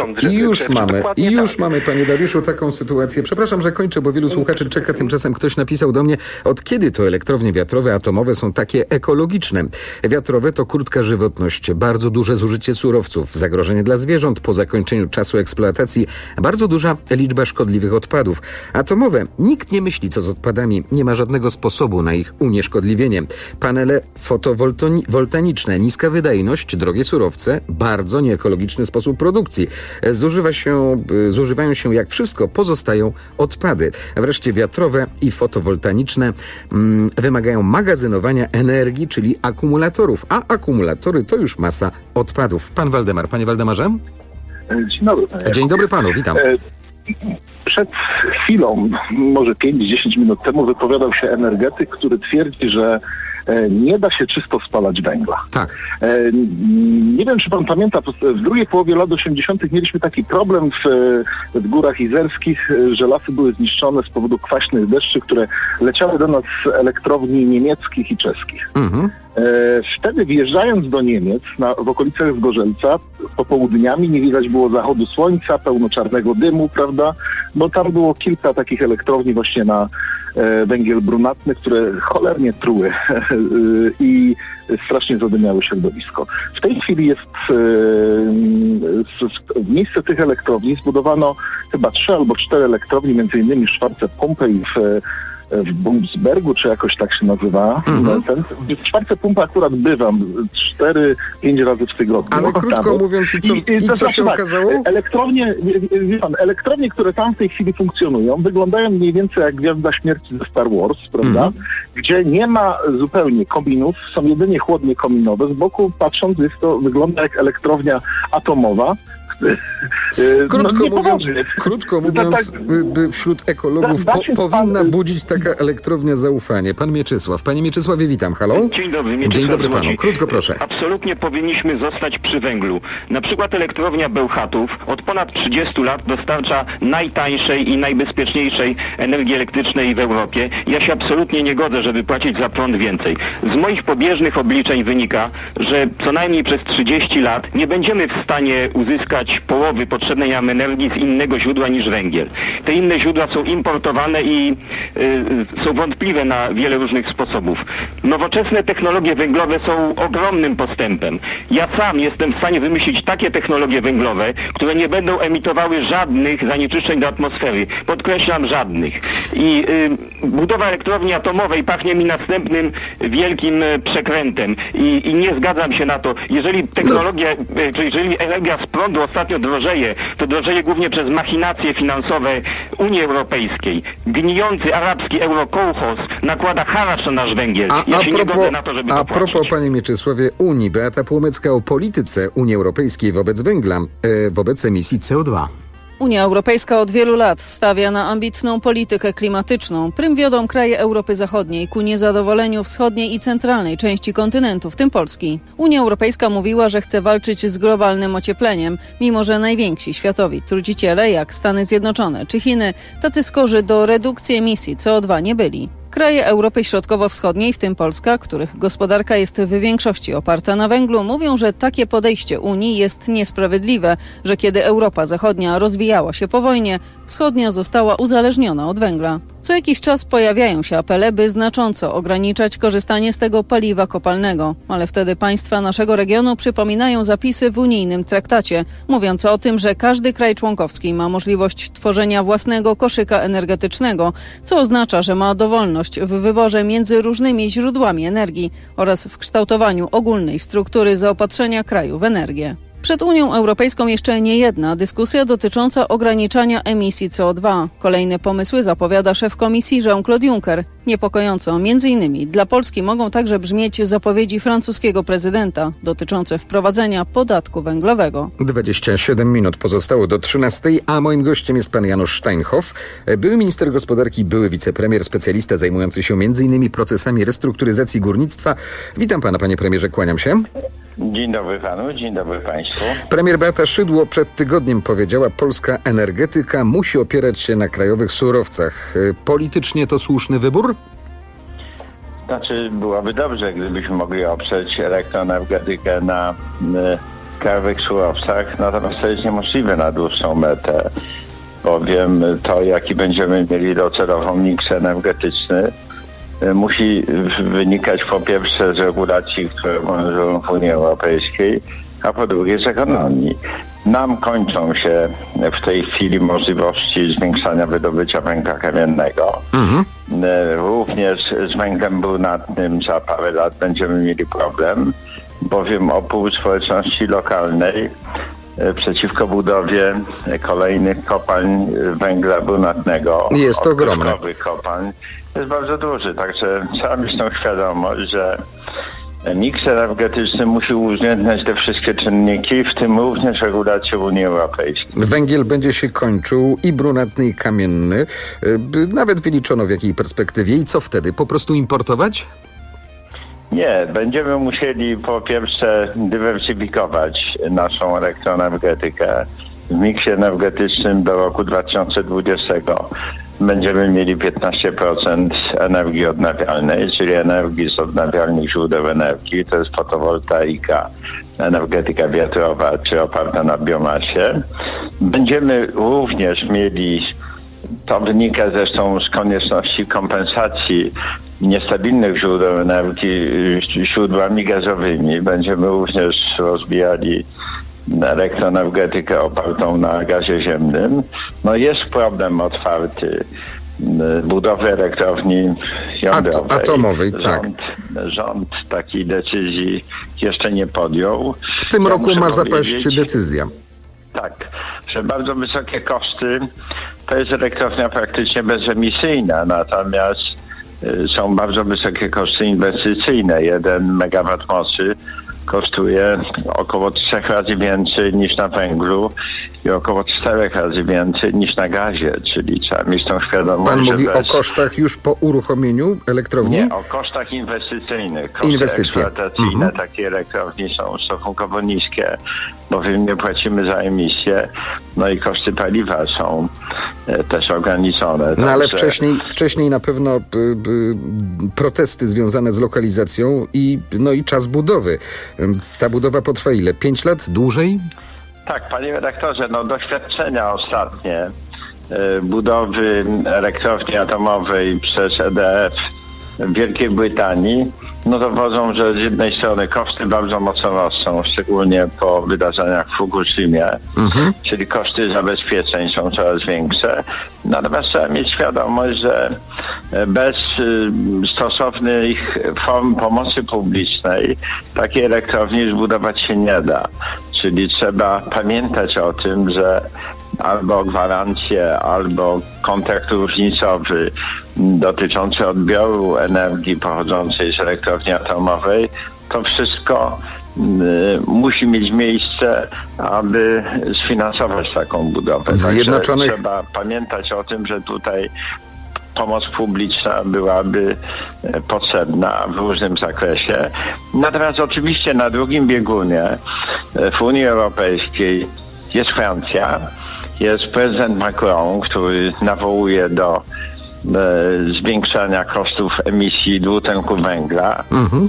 już mamy, panie Dariuszu, taką sytuację. Przepraszam, że kończę, bo wielu słuchaczy czeka. Tymczasem ktoś napisał do mnie, od kiedy to elektrownie wiatrowe, atomowe są takie ekologiczne? Wiatrowe to krótka żywotność, bardzo duże zużycie surowców, zagrożenie dla zwierząt po zakończeniu czasu eksploatacji eksploatacji bardzo duża liczba szkodliwych odpadów. Atomowe. Nikt nie myśli, co z odpadami. Nie ma żadnego sposobu na ich unieszkodliwienie. Panele fotowoltaiczne, niska wydajność, drogie surowce, bardzo nieekologiczny sposób produkcji. Zużywają się jak wszystko, pozostają odpady. A wreszcie wiatrowe i fotowoltaiczne wymagają magazynowania energii, czyli akumulatorów, a akumulatory to już masa odpadów. Pan Waldemar. Panie Waldemarze? Dzień dobry. Dzień dobry panu, witam. Przed chwilą, może 5-10 minut temu, wypowiadał się energetyk, który twierdzi, że nie da się czysto spalać węgla. Tak. Nie wiem, czy pan pamięta, w drugiej połowie lat 80. mieliśmy taki problem w Górach Izerskich, że lasy były zniszczone z powodu kwaśnych deszczy, które leciały do nas z elektrowni niemieckich i czeskich. Wtedy wjeżdżając do Niemiec, w okolicach Zgorzelca, popołudniami nie widać było zachodu słońca, pełno czarnego dymu, prawda? Bo tam było kilka takich elektrowni właśnie na węgiel brunatny, które cholernie truły i strasznie zadymiały środowisko. W tej chwili jest w miejsce tych elektrowni zbudowano chyba 3 albo 4 elektrowni, między innymi Schwarze Pumpe i w Bumsbergu, czy jakoś tak się nazywa. W Schwarze Pumpe akurat bywam 4-5 razy w tygodniu. Ale krótko mówiąc, i co się okazało? Elektrownie, które tam w tej chwili funkcjonują, wyglądają mniej więcej jak Gwiazda Śmierci ze Star Wars, prawda? Gdzie nie ma zupełnie kominów, są jedynie chłodnie kominowe. Z boku patrząc, wygląda jak elektrownia atomowa. Krótko mówiąc, wśród ekologów powinna budzić taka elektrownia zaufanie. Pan Mieczysław. Panie Mieczysławie, witam. Halo? Dzień dobry. Dzień dobry panu. Krótko proszę. Absolutnie powinniśmy zostać przy węglu. Na przykład elektrownia Bełchatów od ponad 30 lat dostarcza najtańszej i najbezpieczniejszej energii elektrycznej w Europie. Ja się absolutnie nie godzę, żeby płacić za prąd więcej. Z moich pobieżnych obliczeń wynika, że co najmniej przez 30 lat nie będziemy w stanie uzyskać połowy potrzebnej nam energii z innego źródła niż węgiel. Te inne źródła są importowane i są wątpliwe na wiele różnych sposobów. Nowoczesne technologie węglowe są ogromnym postępem. Ja sam jestem w stanie wymyślić takie technologie węglowe, które nie będą emitowały żadnych zanieczyszczeń do atmosfery. Podkreślam, żadnych. I budowa elektrowni atomowej pachnie mi następnym wielkim przekrętem. I nie zgadzam się na to. Jeżeli jeżeli energia z prądu ostatnio drożeje, to drożeje głównie przez machinacje finansowe Unii Europejskiej. Gnijący arabski eurokołchoz nakłada haracz na nasz węgiel. Ja się nie godzę na to, żeby to płacić. A propos, panie Mieczysławie, Unii. Beata Płomecka o polityce Unii Europejskiej wobec węgla, wobec emisji CO2. Unia Europejska od wielu lat stawia na ambitną politykę klimatyczną. Prym wiodą kraje Europy Zachodniej ku niezadowoleniu wschodniej i centralnej części kontynentu, w tym Polski. Unia Europejska mówiła, że chce walczyć z globalnym ociepleniem, mimo że najwięksi światowi truciciele, jak Stany Zjednoczone czy Chiny, tacy skorzy do redukcji emisji CO2 nie byli. Kraje Europy Środkowo-Wschodniej, w tym Polska, których gospodarka jest w większości oparta na węglu, mówią, że takie podejście Unii jest niesprawiedliwe, że kiedy Europa Zachodnia rozwijała się po wojnie, wschodnia została uzależniona od węgla. Co jakiś czas pojawiają się apele, by znacząco ograniczać korzystanie z tego paliwa kopalnego, ale wtedy państwa naszego regionu przypominają zapisy w unijnym traktacie, mówiące o tym, że każdy kraj członkowski ma możliwość tworzenia własnego koszyka energetycznego, co oznacza, że ma dowolność w wyborze między różnymi źródłami energii oraz w kształtowaniu ogólnej struktury zaopatrzenia kraju w energię. Przed Unią Europejską jeszcze nie jedna dyskusja dotycząca ograniczania emisji CO2. Kolejne pomysły zapowiada szef komisji Jean-Claude Juncker. Niepokojąco, m.in. dla Polski mogą także brzmieć zapowiedzi francuskiego prezydenta dotyczące wprowadzenia podatku węglowego. 27 minut pozostało do 13, a moim gościem jest pan Janusz Steinhoff, były minister gospodarki, były wicepremier, specjalista zajmujący się m.in. procesami restrukturyzacji górnictwa. Witam pana, panie premierze, kłaniam się. Dzień dobry panu, dzień dobry państwu. Premier Beata Szydło przed tygodniem powiedziała, polska energetyka musi opierać się na krajowych surowcach. Politycznie to słuszny wybór? Znaczy, byłoby dobrze, gdybyśmy mogli oprzeć elektroenergetykę na krajowych surowcach, natomiast to jest niemożliwe na dłuższą metę, bowiem to, jaki będziemy mieli docelowo miks energetyczny, musi wynikać po pierwsze z regulacji, które obowiązują w Unii Europejskiej, a po drugie z ekonomii. nam kończą się w tej chwili możliwości zwiększania wydobycia węgla kamiennego. Również z węglem brunatnym za parę lat będziemy mieli problem, bowiem opór społeczności lokalnej przeciwko budowie kolejnych kopalń węgla brunatnego, jest to ogromne. Kopalń jest bardzo duży, także trzeba mieć tą świadomość, że miks energetyczny musi uwzględniać te wszystkie czynniki, w tym również regulację Unii Europejskiej. Węgiel będzie się kończył i brunatny, i kamienny. Nawet wyliczono w jakiej perspektywie. I co wtedy? Po prostu importować? Nie, będziemy musieli po pierwsze dywersyfikować naszą elektroenergetykę. W miksie energetycznym do roku 2020 będziemy mieli 15% energii odnawialnej, czyli energii z odnawialnych źródeł energii. To jest fotowoltaika, energetyka wiatrowa czy oparta na biomasie. Będziemy również mieli, to wynika zresztą z konieczności kompensacji niestabilnych źródeł energii źródłami gazowymi. Będziemy również rozwijali elektroenergetykę opartą na gazie ziemnym. No jest problem otwarty budowy elektrowni jądrowej. Atomowej, tak. Rząd takiej decyzji jeszcze nie podjął. W tym roku ma zapaść decyzja. Tak, że bardzo wysokie koszty, to jest elektrownia praktycznie bezemisyjna, natomiast są bardzo wysokie koszty inwestycyjne. 1 megawatt mocy kosztuje około 3 razy więcej niż na węglu i około 4 razy więcej niż na gazie, czyli trzeba mieć tą świadomość. Pan mówi o kosztach już po uruchomieniu elektrowni? Nie, o kosztach inwestycyjnych. Koszty eksploatacyjne takiej elektrowni są stosunkowo niskie, bowiem nie płacimy za emisję, no i koszty paliwa są też ograniczone. No ale wcześniej na pewno protesty związane z lokalizacją i czas budowy. Ta budowa potrwa ile? 5 lat? Dłużej? Tak, panie redaktorze, doświadczenia ostatnie budowy elektrowni atomowej przez EDF w Wielkiej Brytanii dowodzą, że z jednej strony koszty bardzo mocno rosną, szczególnie po wydarzeniach w Fukushimie, czyli koszty zabezpieczeń są coraz większe. Natomiast trzeba mieć świadomość, że bez stosownych form pomocy publicznej takiej elektrowni zbudować się nie da. Czyli trzeba pamiętać o tym, że albo gwarancje, albo kontrakt różnicowy dotyczący odbioru energii pochodzącej z elektrowni atomowej, to wszystko musi mieć miejsce, aby sfinansować taką budowę. Także trzeba pamiętać o tym, że tutaj pomoc publiczna byłaby potrzebna w różnym zakresie. Natomiast oczywiście na drugim biegunie w Unii Europejskiej jest Francja, jest prezydent Macron, który nawołuje do zwiększania kosztów emisji dwutlenku węgla.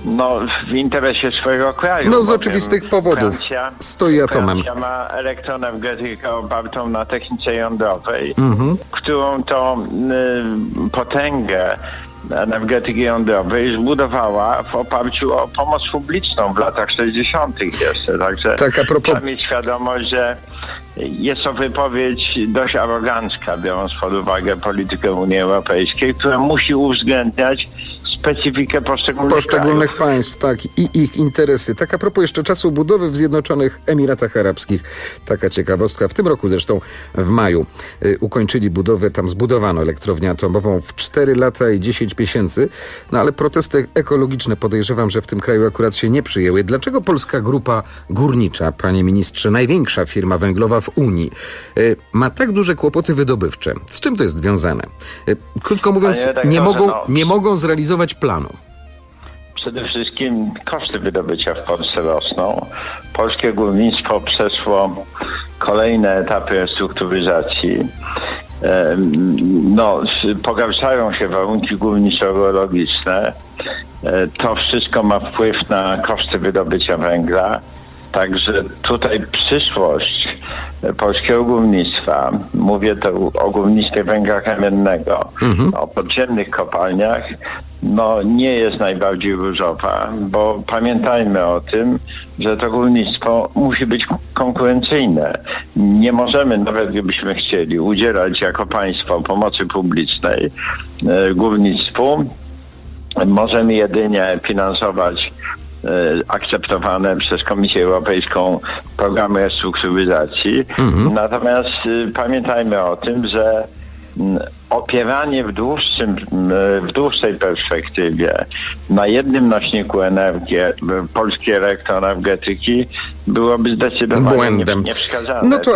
W interesie swojego kraju. Z oczywistych powodów. Francja stoi atomem. Francja ma elektroenergetykę opartą na technice jądrowej, którą to potęgę energetyki jądrowej zbudowała w oparciu o pomoc publiczną w latach 60. jeszcze. Także trzeba mieć świadomość, że jest to wypowiedź dość arogancka, biorąc pod uwagę politykę Unii Europejskiej, która musi uwzględniać specyfikę poszczególnych państw, tak, i ich interesy. Tak a propos jeszcze czasu budowy w Zjednoczonych Emiratach Arabskich. Taka ciekawostka. W tym roku zresztą w maju ukończyli budowę, tam zbudowano elektrownię atomową w 4 lata i 10 miesięcy. Ale protesty ekologiczne podejrzewam, że w tym kraju akurat się nie przyjęły. Dlaczego Polska Grupa Górnicza, panie ministrze, największa firma węglowa w Unii, ma tak duże kłopoty wydobywcze? Z czym to jest związane? Krótko mówiąc, nie mogą zrealizować planu. Przede wszystkim koszty wydobycia w Polsce rosną. Polskie górnictwo przeszło kolejne etapy restrukturyzacji. Pogarszają się warunki górniczo-geologiczne. To wszystko ma wpływ na koszty wydobycia węgla. Także tutaj przyszłość polskiego górnictwa, mówię to o górnictwie węgla kamiennego, o podziemnych kopalniach, nie jest najbardziej różowa, bo pamiętajmy o tym, że to górnictwo musi być konkurencyjne. Nie możemy, nawet gdybyśmy chcieli, udzielać jako państwo pomocy publicznej górnictwu. Możemy jedynie finansować akceptowane przez Komisję Europejską programy restrukturyzacji. Natomiast pamiętajmy o tym, że opieranie w dłuższej perspektywie na jednym nośniku energii polskiej elektroenergetyki byłoby zdecydowanie niewskazane. No to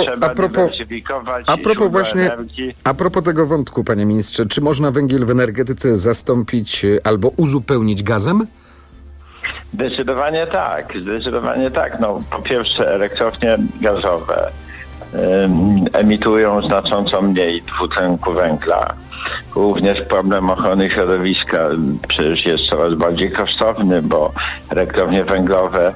a propos tego wątku, panie ministrze, czy można węgiel w energetyce zastąpić albo uzupełnić gazem? Zdecydowanie tak. No, po pierwsze, elektrownie gazowe emitują znacząco mniej dwutlenku węgla. Również problem ochrony środowiska przecież jest coraz bardziej kosztowny, bo elektrownie węglowe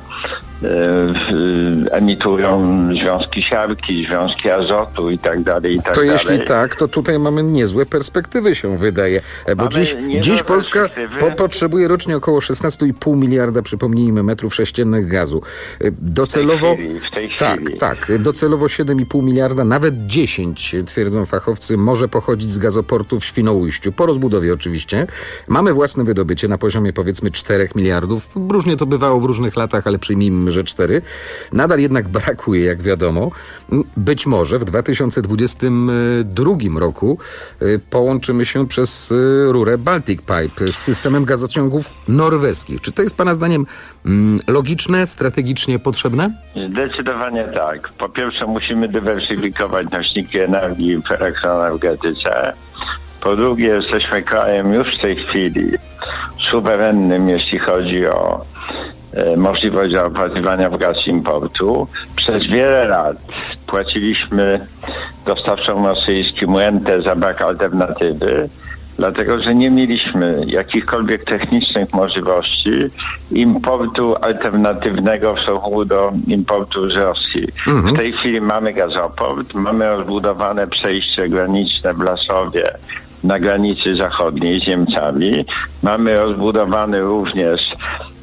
emitują związki siarki, związki azotu i tak dalej. To jeśli tak, to tutaj mamy niezłe perspektywy, się wydaje. Bo dziś Polska potrzebuje rocznie około 16,5 miliarda, przypomnijmy, metrów sześciennych gazu. Docelowo w tej chwili. Tak, docelowo 7,5 miliarda, nawet 10, twierdzą fachowcy, może pochodzić z gazoportu w Świnoujściu, po rozbudowie oczywiście. Mamy własne wydobycie na poziomie powiedzmy 4 miliardów. Różnie to bywało w różnych latach, ale przyjmijmy, że 4. Nadal jednak brakuje, jak wiadomo. Być może w 2022 roku połączymy się przez rurę Baltic Pipe z systemem gazociągów norweskich. Czy to jest pana zdaniem logiczne, strategicznie potrzebne? Zdecydowanie tak. Po pierwsze musimy dywersyfikować nośniki energii w elektroenergetyce. Po drugie, jesteśmy krajem już w tej chwili suwerennym, jeśli chodzi o możliwość zaopatrywania w gaz importu. Przez wiele lat płaciliśmy dostawcom rosyjskim rentę za brak alternatywy, dlatego że nie mieliśmy jakichkolwiek technicznych możliwości importu alternatywnego w stosunku do importu z Rosji. W tej chwili mamy gazoport, mamy rozbudowane przejście graniczne w Lasowie na granicy zachodniej z Niemcami. Mamy rozbudowany również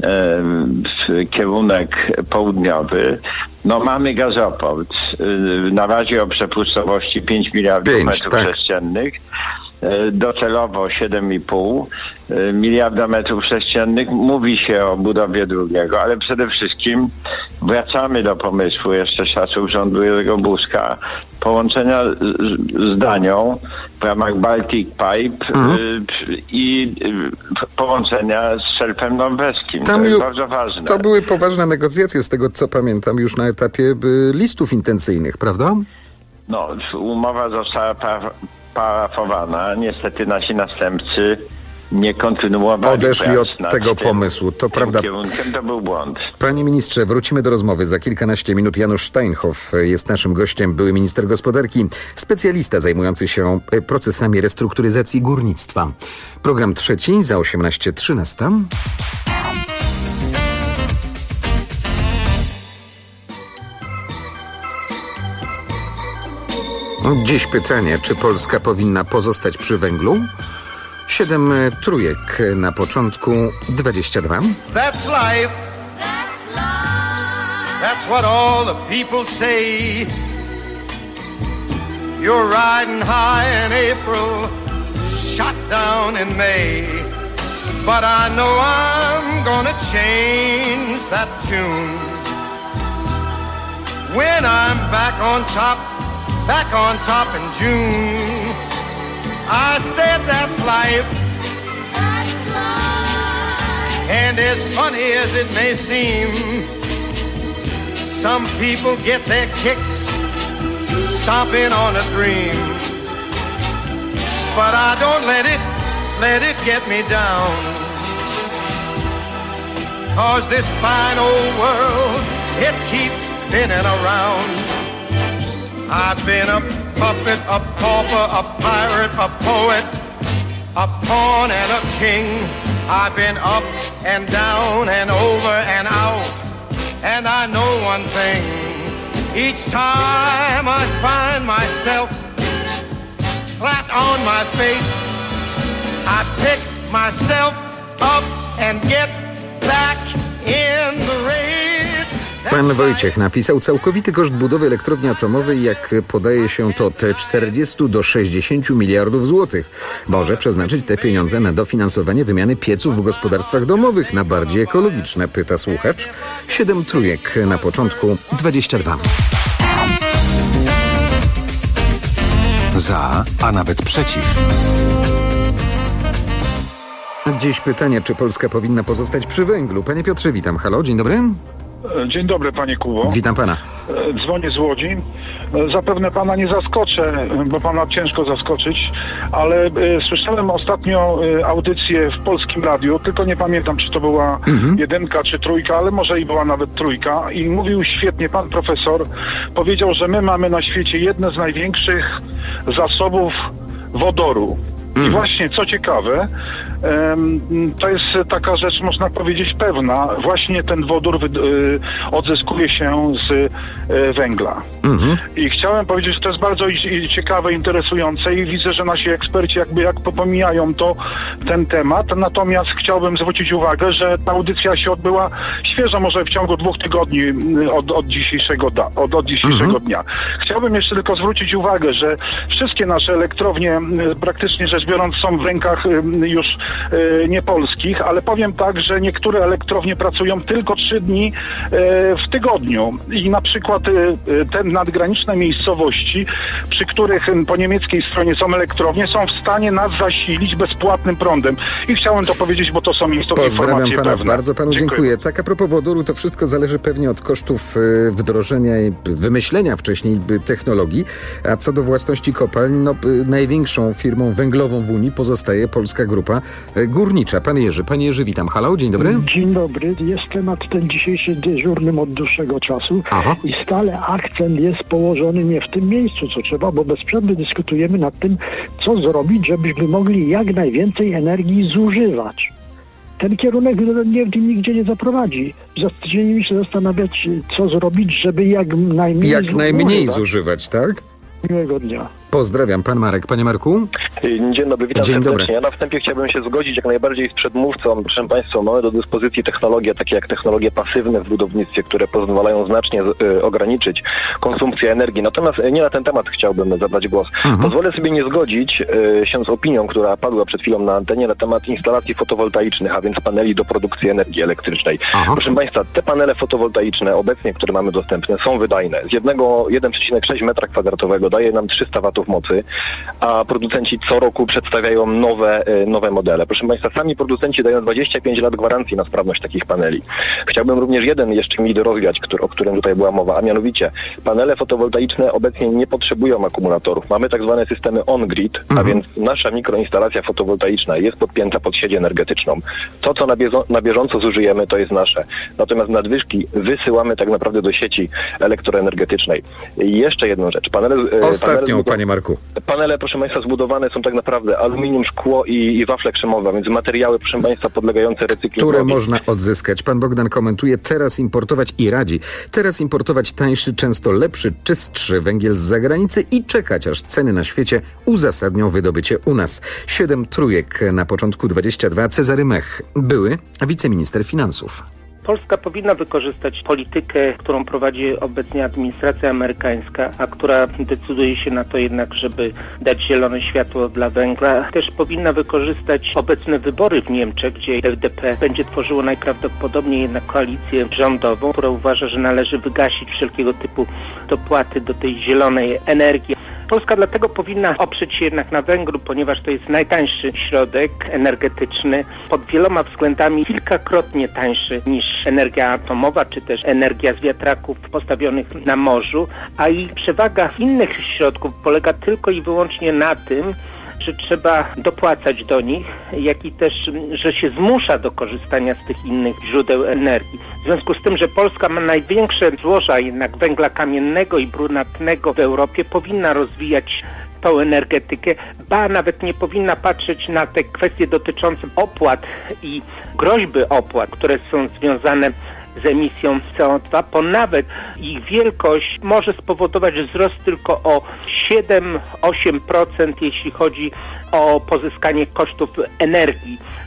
kierunek południowy. No mamy gazoport na razie o przepustowości 5 miliardów metrów sześciennych. Docelowo 7,5 miliarda metrów sześciennych. Mówi się o budowie drugiego, ale przede wszystkim wracamy do pomysłu jeszcze z czasów rządu Jerzego Buzka połączenia z Danią w ramach Baltic Pipe i połączenia z szelfem norweskim. To jest bardzo ważne. To były poważne negocjacje, z tego co pamiętam, już na etapie listów intencyjnych, prawda? No, umowa została parafowana. Niestety nasi następcy nie kontynuowali. Odeszli od tego pomysłu. To prawda. Kierunkiem to był błąd. Panie ministrze, wrócimy do rozmowy za kilkanaście minut. Janusz Steinhoff jest naszym gościem, były minister gospodarki, specjalista zajmujący się procesami restrukturyzacji górnictwa. Program trzeci za 18:13. Dziś pytanie, czy Polska powinna pozostać przy węglu? 7 trójek na początku, 22. That's life. That's life. That's what all the people say. You're riding high in April, shot down in May. But I know I'm gonna change that tune. When I'm back on top in June. I said that's life. That's life. And as funny as it may seem, some people get their kicks stomping on a dream. But I don't let it get me down. 'Cause this fine old world, it keeps spinning around. I've been a puppet, a pauper, a pirate, a poet, a pawn and a king. I've been up and down and over and out. And I know one thing. Each time I find myself flat on my face, I pick myself up and get back in the race. Pan Wojciech napisał: całkowity koszt budowy elektrowni atomowej, jak podaje się, to od 40 do 60 miliardów złotych. Może przeznaczyć te pieniądze na dofinansowanie wymiany pieców w gospodarstwach domowych na bardziej ekologiczne, pyta słuchacz. 7 trójek na początku 22. Za, a nawet przeciw. Dziś pytanie, czy Polska powinna pozostać przy węglu. Panie Piotrze, witam. Halo, dzień dobry. Dzień dobry, panie Kubo. Witam pana. Dzwonię z Łodzi. Zapewne pana nie zaskoczę, bo pana ciężko zaskoczyć, ale słyszałem ostatnio audycję w Polskim Radiu, tylko nie pamiętam, czy to była 1 czy 3, ale może i była nawet 3, i mówił świetnie pan profesor. Powiedział, że my mamy na świecie jedne z największych zasobów wodoru. I właśnie, co ciekawe, to jest taka rzecz, można powiedzieć, pewna. Właśnie ten wodór odzyskuje się z węgla. I chciałem powiedzieć, że to jest bardzo ciekawe, interesujące i widzę, że nasi eksperci jak pomijają ten temat. Natomiast chciałbym zwrócić uwagę, że ta audycja się odbyła świeżo, może w ciągu 2 tygodni od dzisiejszego dnia. Chciałbym jeszcze tylko zwrócić uwagę, że wszystkie nasze elektrownie, praktycznie rzecz biorąc, są w rękach już nie polskich, ale powiem tak, że niektóre elektrownie pracują tylko 3 dni w tygodniu i na przykład te nadgraniczne miejscowości, przy których po niemieckiej stronie są elektrownie, są w stanie nas zasilić bezpłatnym prądem. I chciałem to powiedzieć, bo to są informacje pana, pewne. Bardzo panu dziękuję. Tak a propos wodoru, to wszystko zależy pewnie od kosztów wdrożenia i wymyślenia wcześniej technologii, a co do własności kopalń, największą firmą węglową w Unii pozostaje Polska Grupa Górnicza. Panie Jerzy, witam. Halo, dzień dobry. Dzień dobry. Jest temat ten dzisiejszy dyżurnym od dłuższego czasu. I stale akcent jest położony nie w tym miejscu, co trzeba, bo bez przerwy dyskutujemy nad tym, co zrobić, żebyśmy mogli jak najwięcej energii zużywać. Ten kierunek nigdzie nie zaprowadzi. Zaczęliśmy się zastanawiać, co zrobić, żeby jak najmniej zużywać, tak? Miłego dnia. Pozdrawiam. Pan Marek. Panie Marku? Dzień dobry, witam serdecznie. Dobry. Ja na wstępie chciałbym się zgodzić jak najbardziej z przedmówcą. Proszę Państwa, mamy do dyspozycji technologie, takie jak technologie pasywne w budownictwie, które pozwalają znacznie ograniczyć konsumpcję energii. Natomiast nie na ten temat chciałbym zabrać głos. Pozwolę sobie nie zgodzić się z opinią, która padła przed chwilą na antenie na temat instalacji fotowoltaicznych, a więc paneli do produkcji energii elektrycznej. Proszę Państwa, te panele fotowoltaiczne obecnie, które mamy dostępne, są wydajne. Z 1,6 m2 daje nam 300 W mocy, a producenci co roku przedstawiają nowe modele. Proszę Państwa, sami producenci dają 25 lat gwarancji na sprawność takich paneli. Chciałbym również jeden jeszcze mit rozwiać, o którym tutaj była mowa, a mianowicie panele fotowoltaiczne obecnie nie potrzebują akumulatorów. Mamy tak zwane systemy on-grid, a więc nasza mikroinstalacja fotowoltaiczna jest podpięta pod sieć energetyczną. To, co na bieżąco zużyjemy, to jest nasze. Natomiast nadwyżki wysyłamy tak naprawdę do sieci elektroenergetycznej. I jeszcze jedną rzecz. Panie Marku. Panele, proszę Państwa, zbudowane są tak naprawdę aluminium, szkło i wafle krzemowe, więc materiały, proszę Państwa, podlegające recyklingowi. Które można odzyskać. Pan Bogdan komentuje, teraz importować tańszy, często lepszy, czystszy węgiel z zagranicy i czekać, aż ceny na świecie uzasadnią wydobycie u nas. 7 trójek na początku 22. Cezary Mech, były wiceminister finansów. Polska powinna wykorzystać politykę, którą prowadzi obecnie administracja amerykańska, a która decyduje się na to jednak, żeby dać zielone światło dla węgla. Też powinna wykorzystać obecne wybory w Niemczech, gdzie FDP będzie tworzyło najprawdopodobniej jednak koalicję rządową, która uważa, że należy wygasić wszelkiego typu dopłaty do tej zielonej energii. Polska dlatego powinna oprzeć się jednak na węglu, ponieważ to jest najtańszy środek energetyczny, pod wieloma względami kilkakrotnie tańszy niż energia atomowa, czy też energia z wiatraków postawionych na morzu, a i przewaga innych środków polega tylko i wyłącznie na tym, że trzeba dopłacać do nich, jak i też, że się zmusza do korzystania z tych innych źródeł energii. W związku z tym, że Polska ma największe złoża jednak węgla kamiennego i brunatnego w Europie, powinna rozwijać tą energetykę, ba nawet nie powinna patrzeć na te kwestie dotyczące opłat i groźby opłat, które są związane z emisją CO2, bo nawet ich wielkość może spowodować wzrost tylko o 7-8%, jeśli chodzi o pozyskanie kosztów energii. W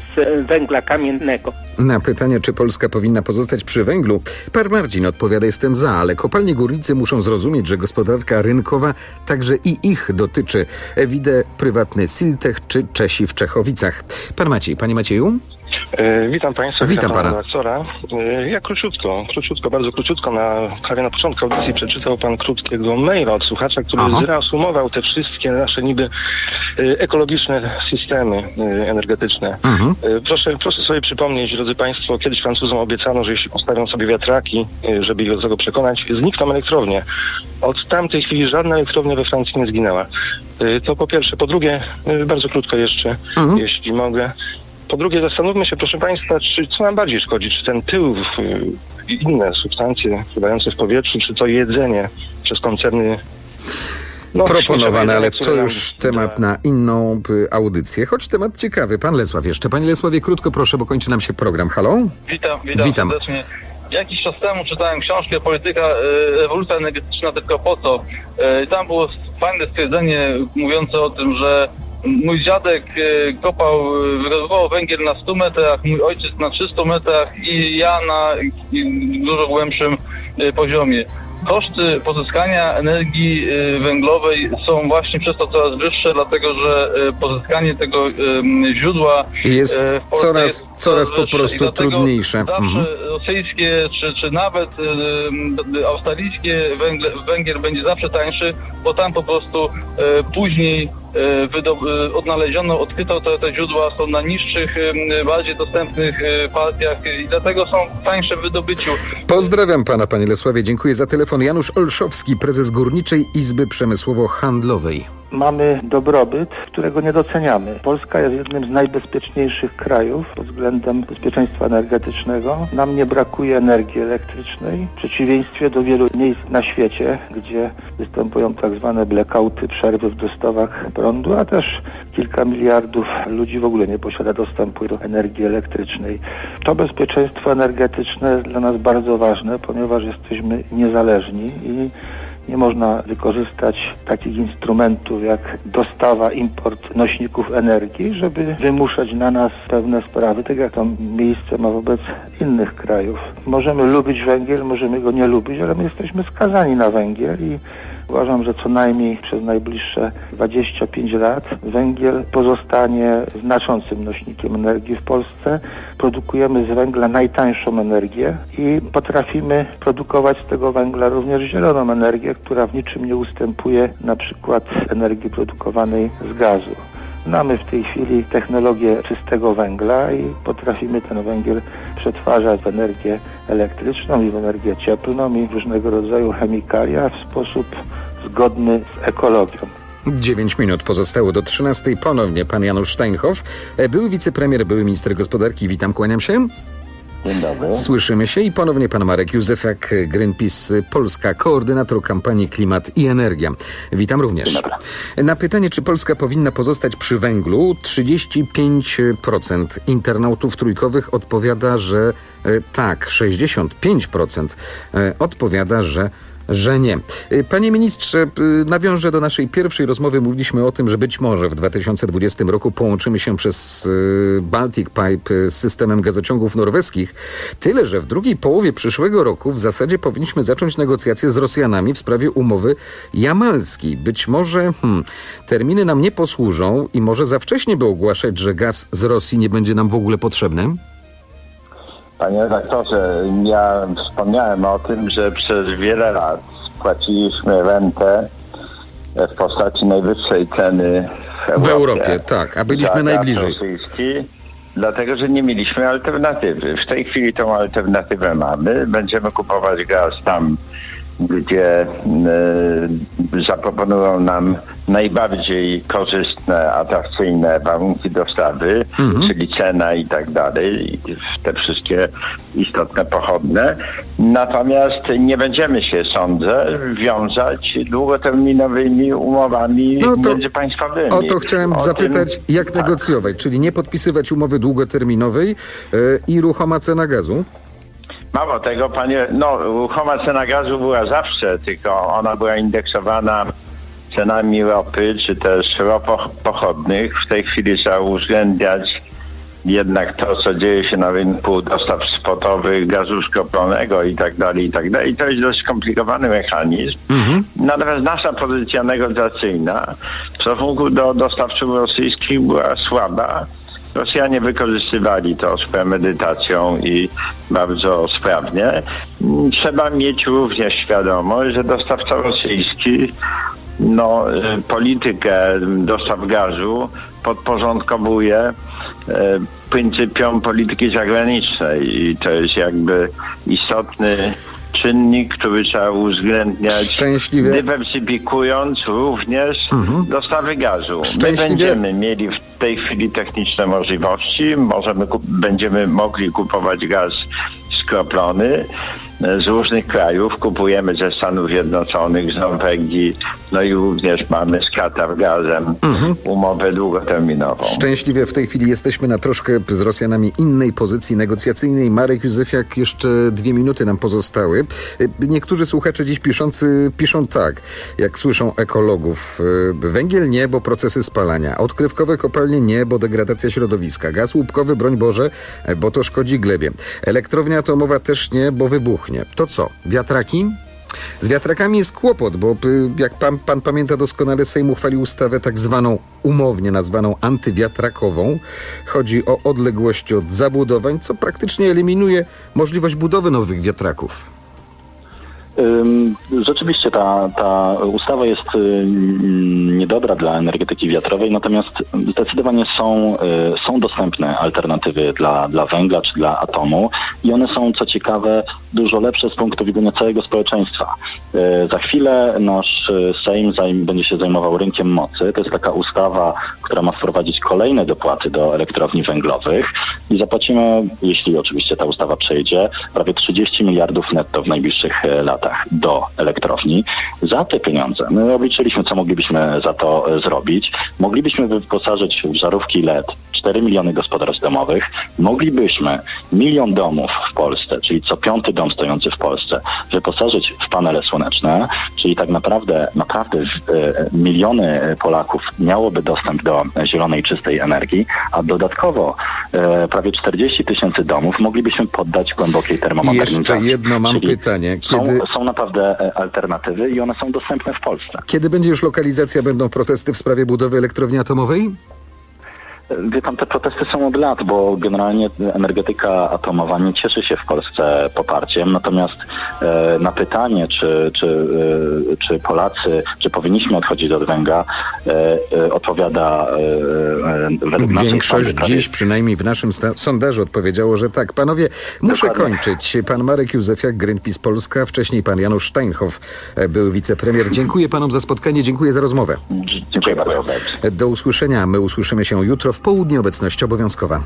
z węgla kamiennego. Na pytanie, czy Polska powinna pozostać przy węglu, pan Marcin odpowiada: jestem za, ale kopalnie górnicy muszą zrozumieć, że gospodarka rynkowa także i ich dotyczy. Widzę prywatny Siltech czy Czesi w Czechowicach. Pan Maciej, panie Macieju? Witam Państwa, witam pana redaktora. Ja króciutko, bardzo króciutko, prawie na początku audycji przeczytał pan krótkiego maila od słuchacza, który zreasumował te wszystkie nasze niby ekologiczne systemy energetyczne. Proszę sobie przypomnieć, drodzy Państwo, kiedyś Francuzom obiecano, że jeśli postawią sobie wiatraki, żeby ich do tego przekonać, znikną elektrownie. Od tamtej chwili żadna elektrownia we Francji nie zginęła. To po pierwsze. Po drugie, bardzo krótko jeszcze, jeśli mogę. Po drugie, zastanówmy się, proszę Państwa, co nam bardziej szkodzi, czy ten pył i inne substancje pływające w powietrzu, czy to jedzenie przez koncerny proponowane, ale to już temat na inną audycję, choć temat ciekawy. Pan Lesław jeszcze. Panie Lesławie, krótko proszę, bo kończy nam się program. Halo? Witam serdecznie. Jakiś czas temu czytałem książkę Polityka, ewolucja energetyczna, tylko po co? Tam było fajne stwierdzenie mówiące o tym, że mój dziadek wydobywał węgiel na 100 metrach, mój ojciec na 300 metrach i ja na dużo głębszym poziomie. Koszty pozyskania energii węglowej są właśnie przez to coraz wyższe, dlatego że pozyskanie tego źródła jest coraz po prostu trudniejsze. Zawsze rosyjskie czy nawet australijskie węgiel będzie zawsze tańszy, bo tam po prostu później odkryto te źródła, są na niższych, bardziej dostępnych partiach i dlatego są tańsze w wydobyciu. Pozdrawiam pana, panie Lesławie, dziękuję za telefon. Janusz Olszowski, prezes Górniczej Izby Przemysłowo-Handlowej. Mamy dobrobyt, którego nie doceniamy. Polska jest jednym z najbezpieczniejszych krajów pod względem bezpieczeństwa energetycznego. Nam nie brakuje energii elektrycznej, w przeciwieństwie do wielu miejsc na świecie, gdzie występują tak zwane blackouty, przerwy w dostawach prądu, a też kilka miliardów ludzi w ogóle nie posiada dostępu do energii elektrycznej. To bezpieczeństwo energetyczne jest dla nas bardzo ważne, ponieważ jesteśmy niezależni i nie można wykorzystać takich instrumentów jak dostawa, import nośników energii, żeby wymuszać na nas pewne sprawy, tak jak to miejsce ma wobec innych krajów. Możemy lubić węgiel, możemy go nie lubić, ale my jesteśmy skazani na węgiel i uważam, że co najmniej przez najbliższe 25 lat węgiel pozostanie znaczącym nośnikiem energii w Polsce. Produkujemy z węgla najtańszą energię i potrafimy produkować z tego węgla również zieloną energię, która w niczym nie ustępuje na przykład energii produkowanej z gazu. Mamy w tej chwili technologię czystego węgla i potrafimy ten węgiel przetwarzać w energię elektryczną i w energię cieplną i różnego rodzaju chemikalia w sposób zgodny z ekologią. 9 minut pozostało do 13. Ponownie pan Janusz Steinhoff, były wicepremier, były minister gospodarki. Witam, kłaniam się. Dzień dobry. Słyszymy się i ponownie pan Marek Józefak, Greenpeace Polska, koordynator kampanii Klimat i Energia. Witam również. Na pytanie, czy Polska powinna pozostać przy węglu, 35% internautów trójkowych odpowiada, że tak, 65% odpowiada, że nie. Panie ministrze, nawiążę do naszej pierwszej rozmowy. Mówiliśmy o tym, że być może w 2020 roku połączymy się przez Baltic Pipe z systemem gazociągów norweskich. Tyle, że w drugiej połowie przyszłego roku w zasadzie powinniśmy zacząć negocjacje z Rosjanami w sprawie umowy jamalskiej. Być może terminy nam nie posłużą i może za wcześnie by ogłaszać, że gaz z Rosji nie będzie nam w ogóle potrzebny? Panie redaktorze, ja wspomniałem o tym, że przez wiele lat płaciliśmy rentę w postaci najwyższej ceny w Europie, tak, a byliśmy najbliżej. Rosyjski, dlatego, że nie mieliśmy alternatywy. W tej chwili tą alternatywę mamy. Będziemy kupować gaz tam, gdzie zaproponują nam najbardziej korzystne, atrakcyjne warunki dostawy, czyli cena i tak dalej, te wszystkie istotne pochodne. Natomiast nie będziemy się, sądzę, wiązać długoterminowymi umowami międzypaństwowymi. O to chciałem zapytać, jak negocjować, czyli nie podpisywać umowy długoterminowej i ruchoma cena gazu? Mało tego, panie, ruchoma cena gazu była zawsze, tylko ona była indeksowana cenami ropy, czy też rop pochodnych. W tej chwili trzeba uwzględniać jednak to, co dzieje się na rynku dostaw spotowych, gazu skroplonego i tak dalej, to jest dość skomplikowany mechanizm. Natomiast nasza pozycja negocjacyjna w stosunku do dostawców rosyjskich była słaba. Rosjanie wykorzystywali to z premedytacją i bardzo sprawnie. Trzeba mieć również świadomość, że dostawca rosyjski politykę dostaw gazu podporządkowuje pryncypiom polityki zagranicznej i to jest jakby istotny czynnik, który trzeba uwzględniać, dywersyfikując również dostawy gazu. My będziemy mieli w tej chwili techniczne możliwości, będziemy mogli kupować gaz skroplony z różnych krajów, kupujemy ze Stanów Zjednoczonych, z Norwegii, i również mamy z Qatargazem umowę długoterminową. Szczęśliwie w tej chwili jesteśmy na troszkę z Rosjanami innej pozycji negocjacyjnej. Marek Józefiak, jeszcze 2 minuty nam pozostały. Niektórzy słuchacze dziś piszą tak, jak słyszą ekologów. Węgiel nie, bo procesy spalania. Odkrywkowe kopalnie nie, bo degradacja środowiska. Gaz łupkowy, broń Boże, bo to szkodzi glebie. Elektrownia atomowa też nie, bo wybuchnie. To co? Wiatraki? Z wiatrakami jest kłopot, bo jak pan pamięta doskonale, Sejm uchwalił ustawę tak zwaną, umownie nazwaną antywiatrakową. Chodzi o odległości od zabudowań, co praktycznie eliminuje możliwość budowy nowych wiatraków. Rzeczywiście ta ustawa jest niedobra dla energetyki wiatrowej, natomiast zdecydowanie są dostępne alternatywy dla węgla czy dla atomu i one są, co ciekawe, dużo lepsze z punktu widzenia całego społeczeństwa. Za chwilę nasz Sejm będzie się zajmował rynkiem mocy. To jest taka ustawa, która ma wprowadzić kolejne dopłaty do elektrowni węglowych i zapłacimy, jeśli oczywiście ta ustawa przejdzie, prawie 30 miliardów netto w najbliższych latach do elektrowni. Za te pieniądze, my obliczyliśmy, co moglibyśmy za to zrobić. Moglibyśmy wyposażyć w żarówki LED 4 miliony gospodarstw domowych. Moglibyśmy 1 milion domów w Polsce, czyli co 5. dom stojący w Polsce, wyposażyć w panele słoneczne, czyli tak naprawdę miliony Polaków miałoby dostęp do zielonej, czystej energii, a dodatkowo prawie 40 000 domów moglibyśmy poddać głębokiej termomodernizacji. Jeszcze jedno mam pytanie. Są naprawdę alternatywy i one są dostępne w Polsce. Kiedy będzie już lokalizacja, będą protesty w sprawie budowy elektrowni atomowej? Wie pan, te protesty są od lat, bo generalnie energetyka atomowa nie cieszy się w Polsce poparciem. Natomiast na pytanie, czy Polacy, czy powinniśmy odchodzić od węgla, odpowiada według naszej Większość dziś, przynajmniej w naszym sondażu, odpowiedziało, że tak. Panowie, muszę kończyć. Pan Marek Józefiak, Greenpeace Polska, wcześniej pan Janusz Steinhoff, był wicepremier. Dziękuję panom za spotkanie, dziękuję za rozmowę. Dziękuję bardzo. Do usłyszenia. My usłyszymy się jutro w południe, obecność obowiązkowa.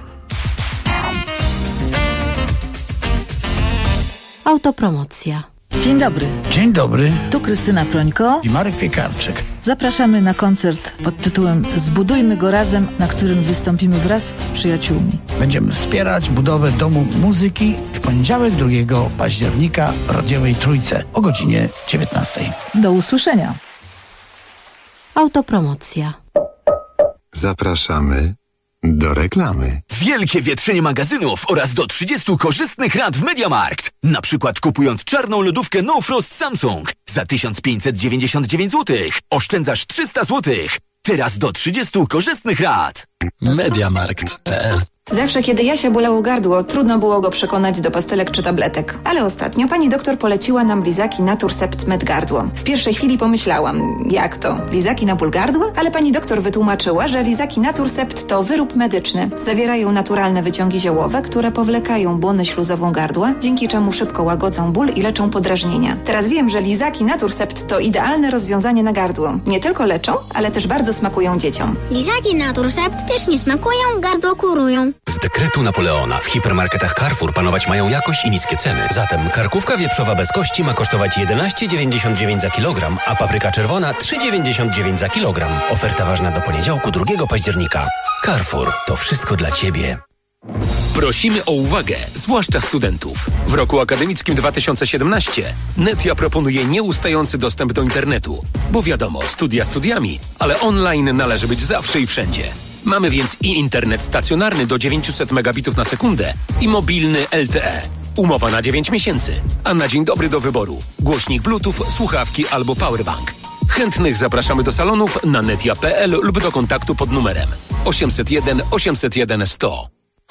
Autopromocja. Dzień dobry. Dzień dobry. Tu Krystyna Prońko I Marek Piekarczyk. Zapraszamy na koncert pod tytułem Zbudujmy go razem, na którym wystąpimy wraz z przyjaciółmi. Będziemy wspierać budowę Domu Muzyki w poniedziałek 2 października w Radiowej Trójce o godzinie 19. Do usłyszenia. Autopromocja. Zapraszamy do reklamy. Wielkie wietrzenie magazynów oraz do 30 korzystnych rat w MediaMarkt. Na przykład kupując czarną lodówkę No Frost Samsung za 1599 zł. Oszczędzasz 300 zł. Teraz do 30 korzystnych rat. MediaMarkt.pl. Zawsze, kiedy Jasia bolało gardło, trudno było go przekonać do pastelek czy tabletek. Ale ostatnio pani doktor poleciła nam lizaki Naturcept Med Gardło. W pierwszej chwili pomyślałam, jak to? Lizaki na ból gardła? Ale pani doktor wytłumaczyła, że lizaki Naturcept to wyrób medyczny. Zawierają naturalne wyciągi ziołowe, które powlekają błonę śluzową gardła, dzięki czemu szybko łagodzą ból i leczą podrażnienia. Teraz wiem, że lizaki Naturcept to idealne rozwiązanie na gardło. Nie tylko leczą, ale też bardzo smakują dzieciom. Lizaki Naturcept pysznie smakują, gardło kurują. Z dekretu Napoleona w hipermarketach Carrefour panować mają jakość i niskie ceny. Zatem karkówka wieprzowa bez kości ma kosztować 11,99 za kilogram, a papryka czerwona 3,99 za kilogram. Oferta ważna do poniedziałku 2 października. Carrefour, to wszystko dla Ciebie. Prosimy o uwagę, zwłaszcza studentów. W roku akademickim 2017 Netia proponuje nieustający dostęp do internetu. Bo wiadomo, studia studiami, ale online należy być zawsze i wszędzie. Mamy więc i internet stacjonarny do 900 megabitów na sekundę i mobilny LTE. Umowa na 9 miesięcy, a na dzień dobry do wyboru głośnik Bluetooth, słuchawki albo powerbank. Chętnych zapraszamy do salonów na netia.pl lub do kontaktu pod numerem 801 801 100.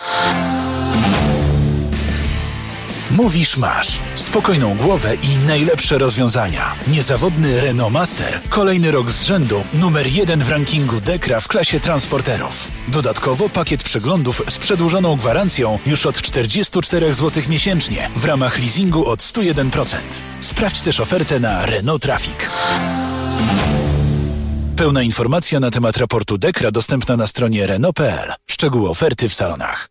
Mówisz masz. Spokojną głowę i najlepsze rozwiązania. Niezawodny Renault Master. Kolejny rok z rzędu. Numer 1 w rankingu Dekra w klasie transporterów. Dodatkowo pakiet przeglądów z przedłużoną gwarancją już od 44 zł miesięcznie. W ramach leasingu od 101%. Sprawdź też ofertę na Renault Traffic. Pełna informacja na temat raportu Dekra dostępna na stronie Renault.pl. Szczegóły oferty w salonach.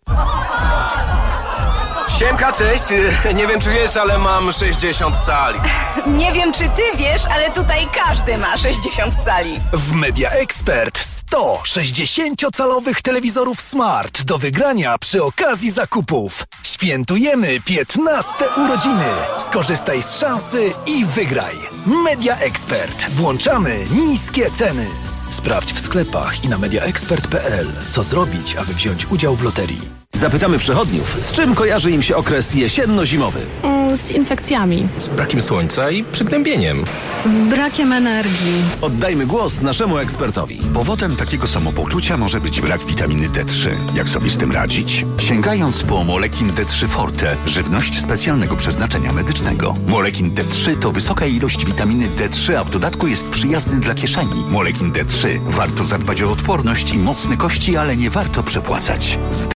Siemka, cześć. Nie wiem, czy wiesz, ale mam 60 cali. Nie wiem, czy ty wiesz, ale tutaj każdy ma 60 cali. W Media Expert 100 60-calowych telewizorów smart do wygrania przy okazji zakupów. Świętujemy 15 urodziny. Skorzystaj z szansy i wygraj. Media Expert. Włączamy niskie ceny. Sprawdź w sklepach i na mediaexpert.pl, co zrobić, aby wziąć udział w loterii. Zapytamy przechodniów, z czym kojarzy im się okres jesienno-zimowy. Z infekcjami. Z brakiem słońca i przygnębieniem. Z brakiem energii. Oddajmy głos naszemu ekspertowi. Powodem takiego samopoczucia może być brak witaminy D3. Jak sobie z tym radzić? Sięgając po Molekin D3 Forte, żywność specjalnego przeznaczenia medycznego. Molekin D3 to wysoka ilość witaminy D3, a w dodatku jest przyjazny dla kieszeni. Molekin D3. Warto zadbać o odporność i mocne kości, ale nie warto przepłacać.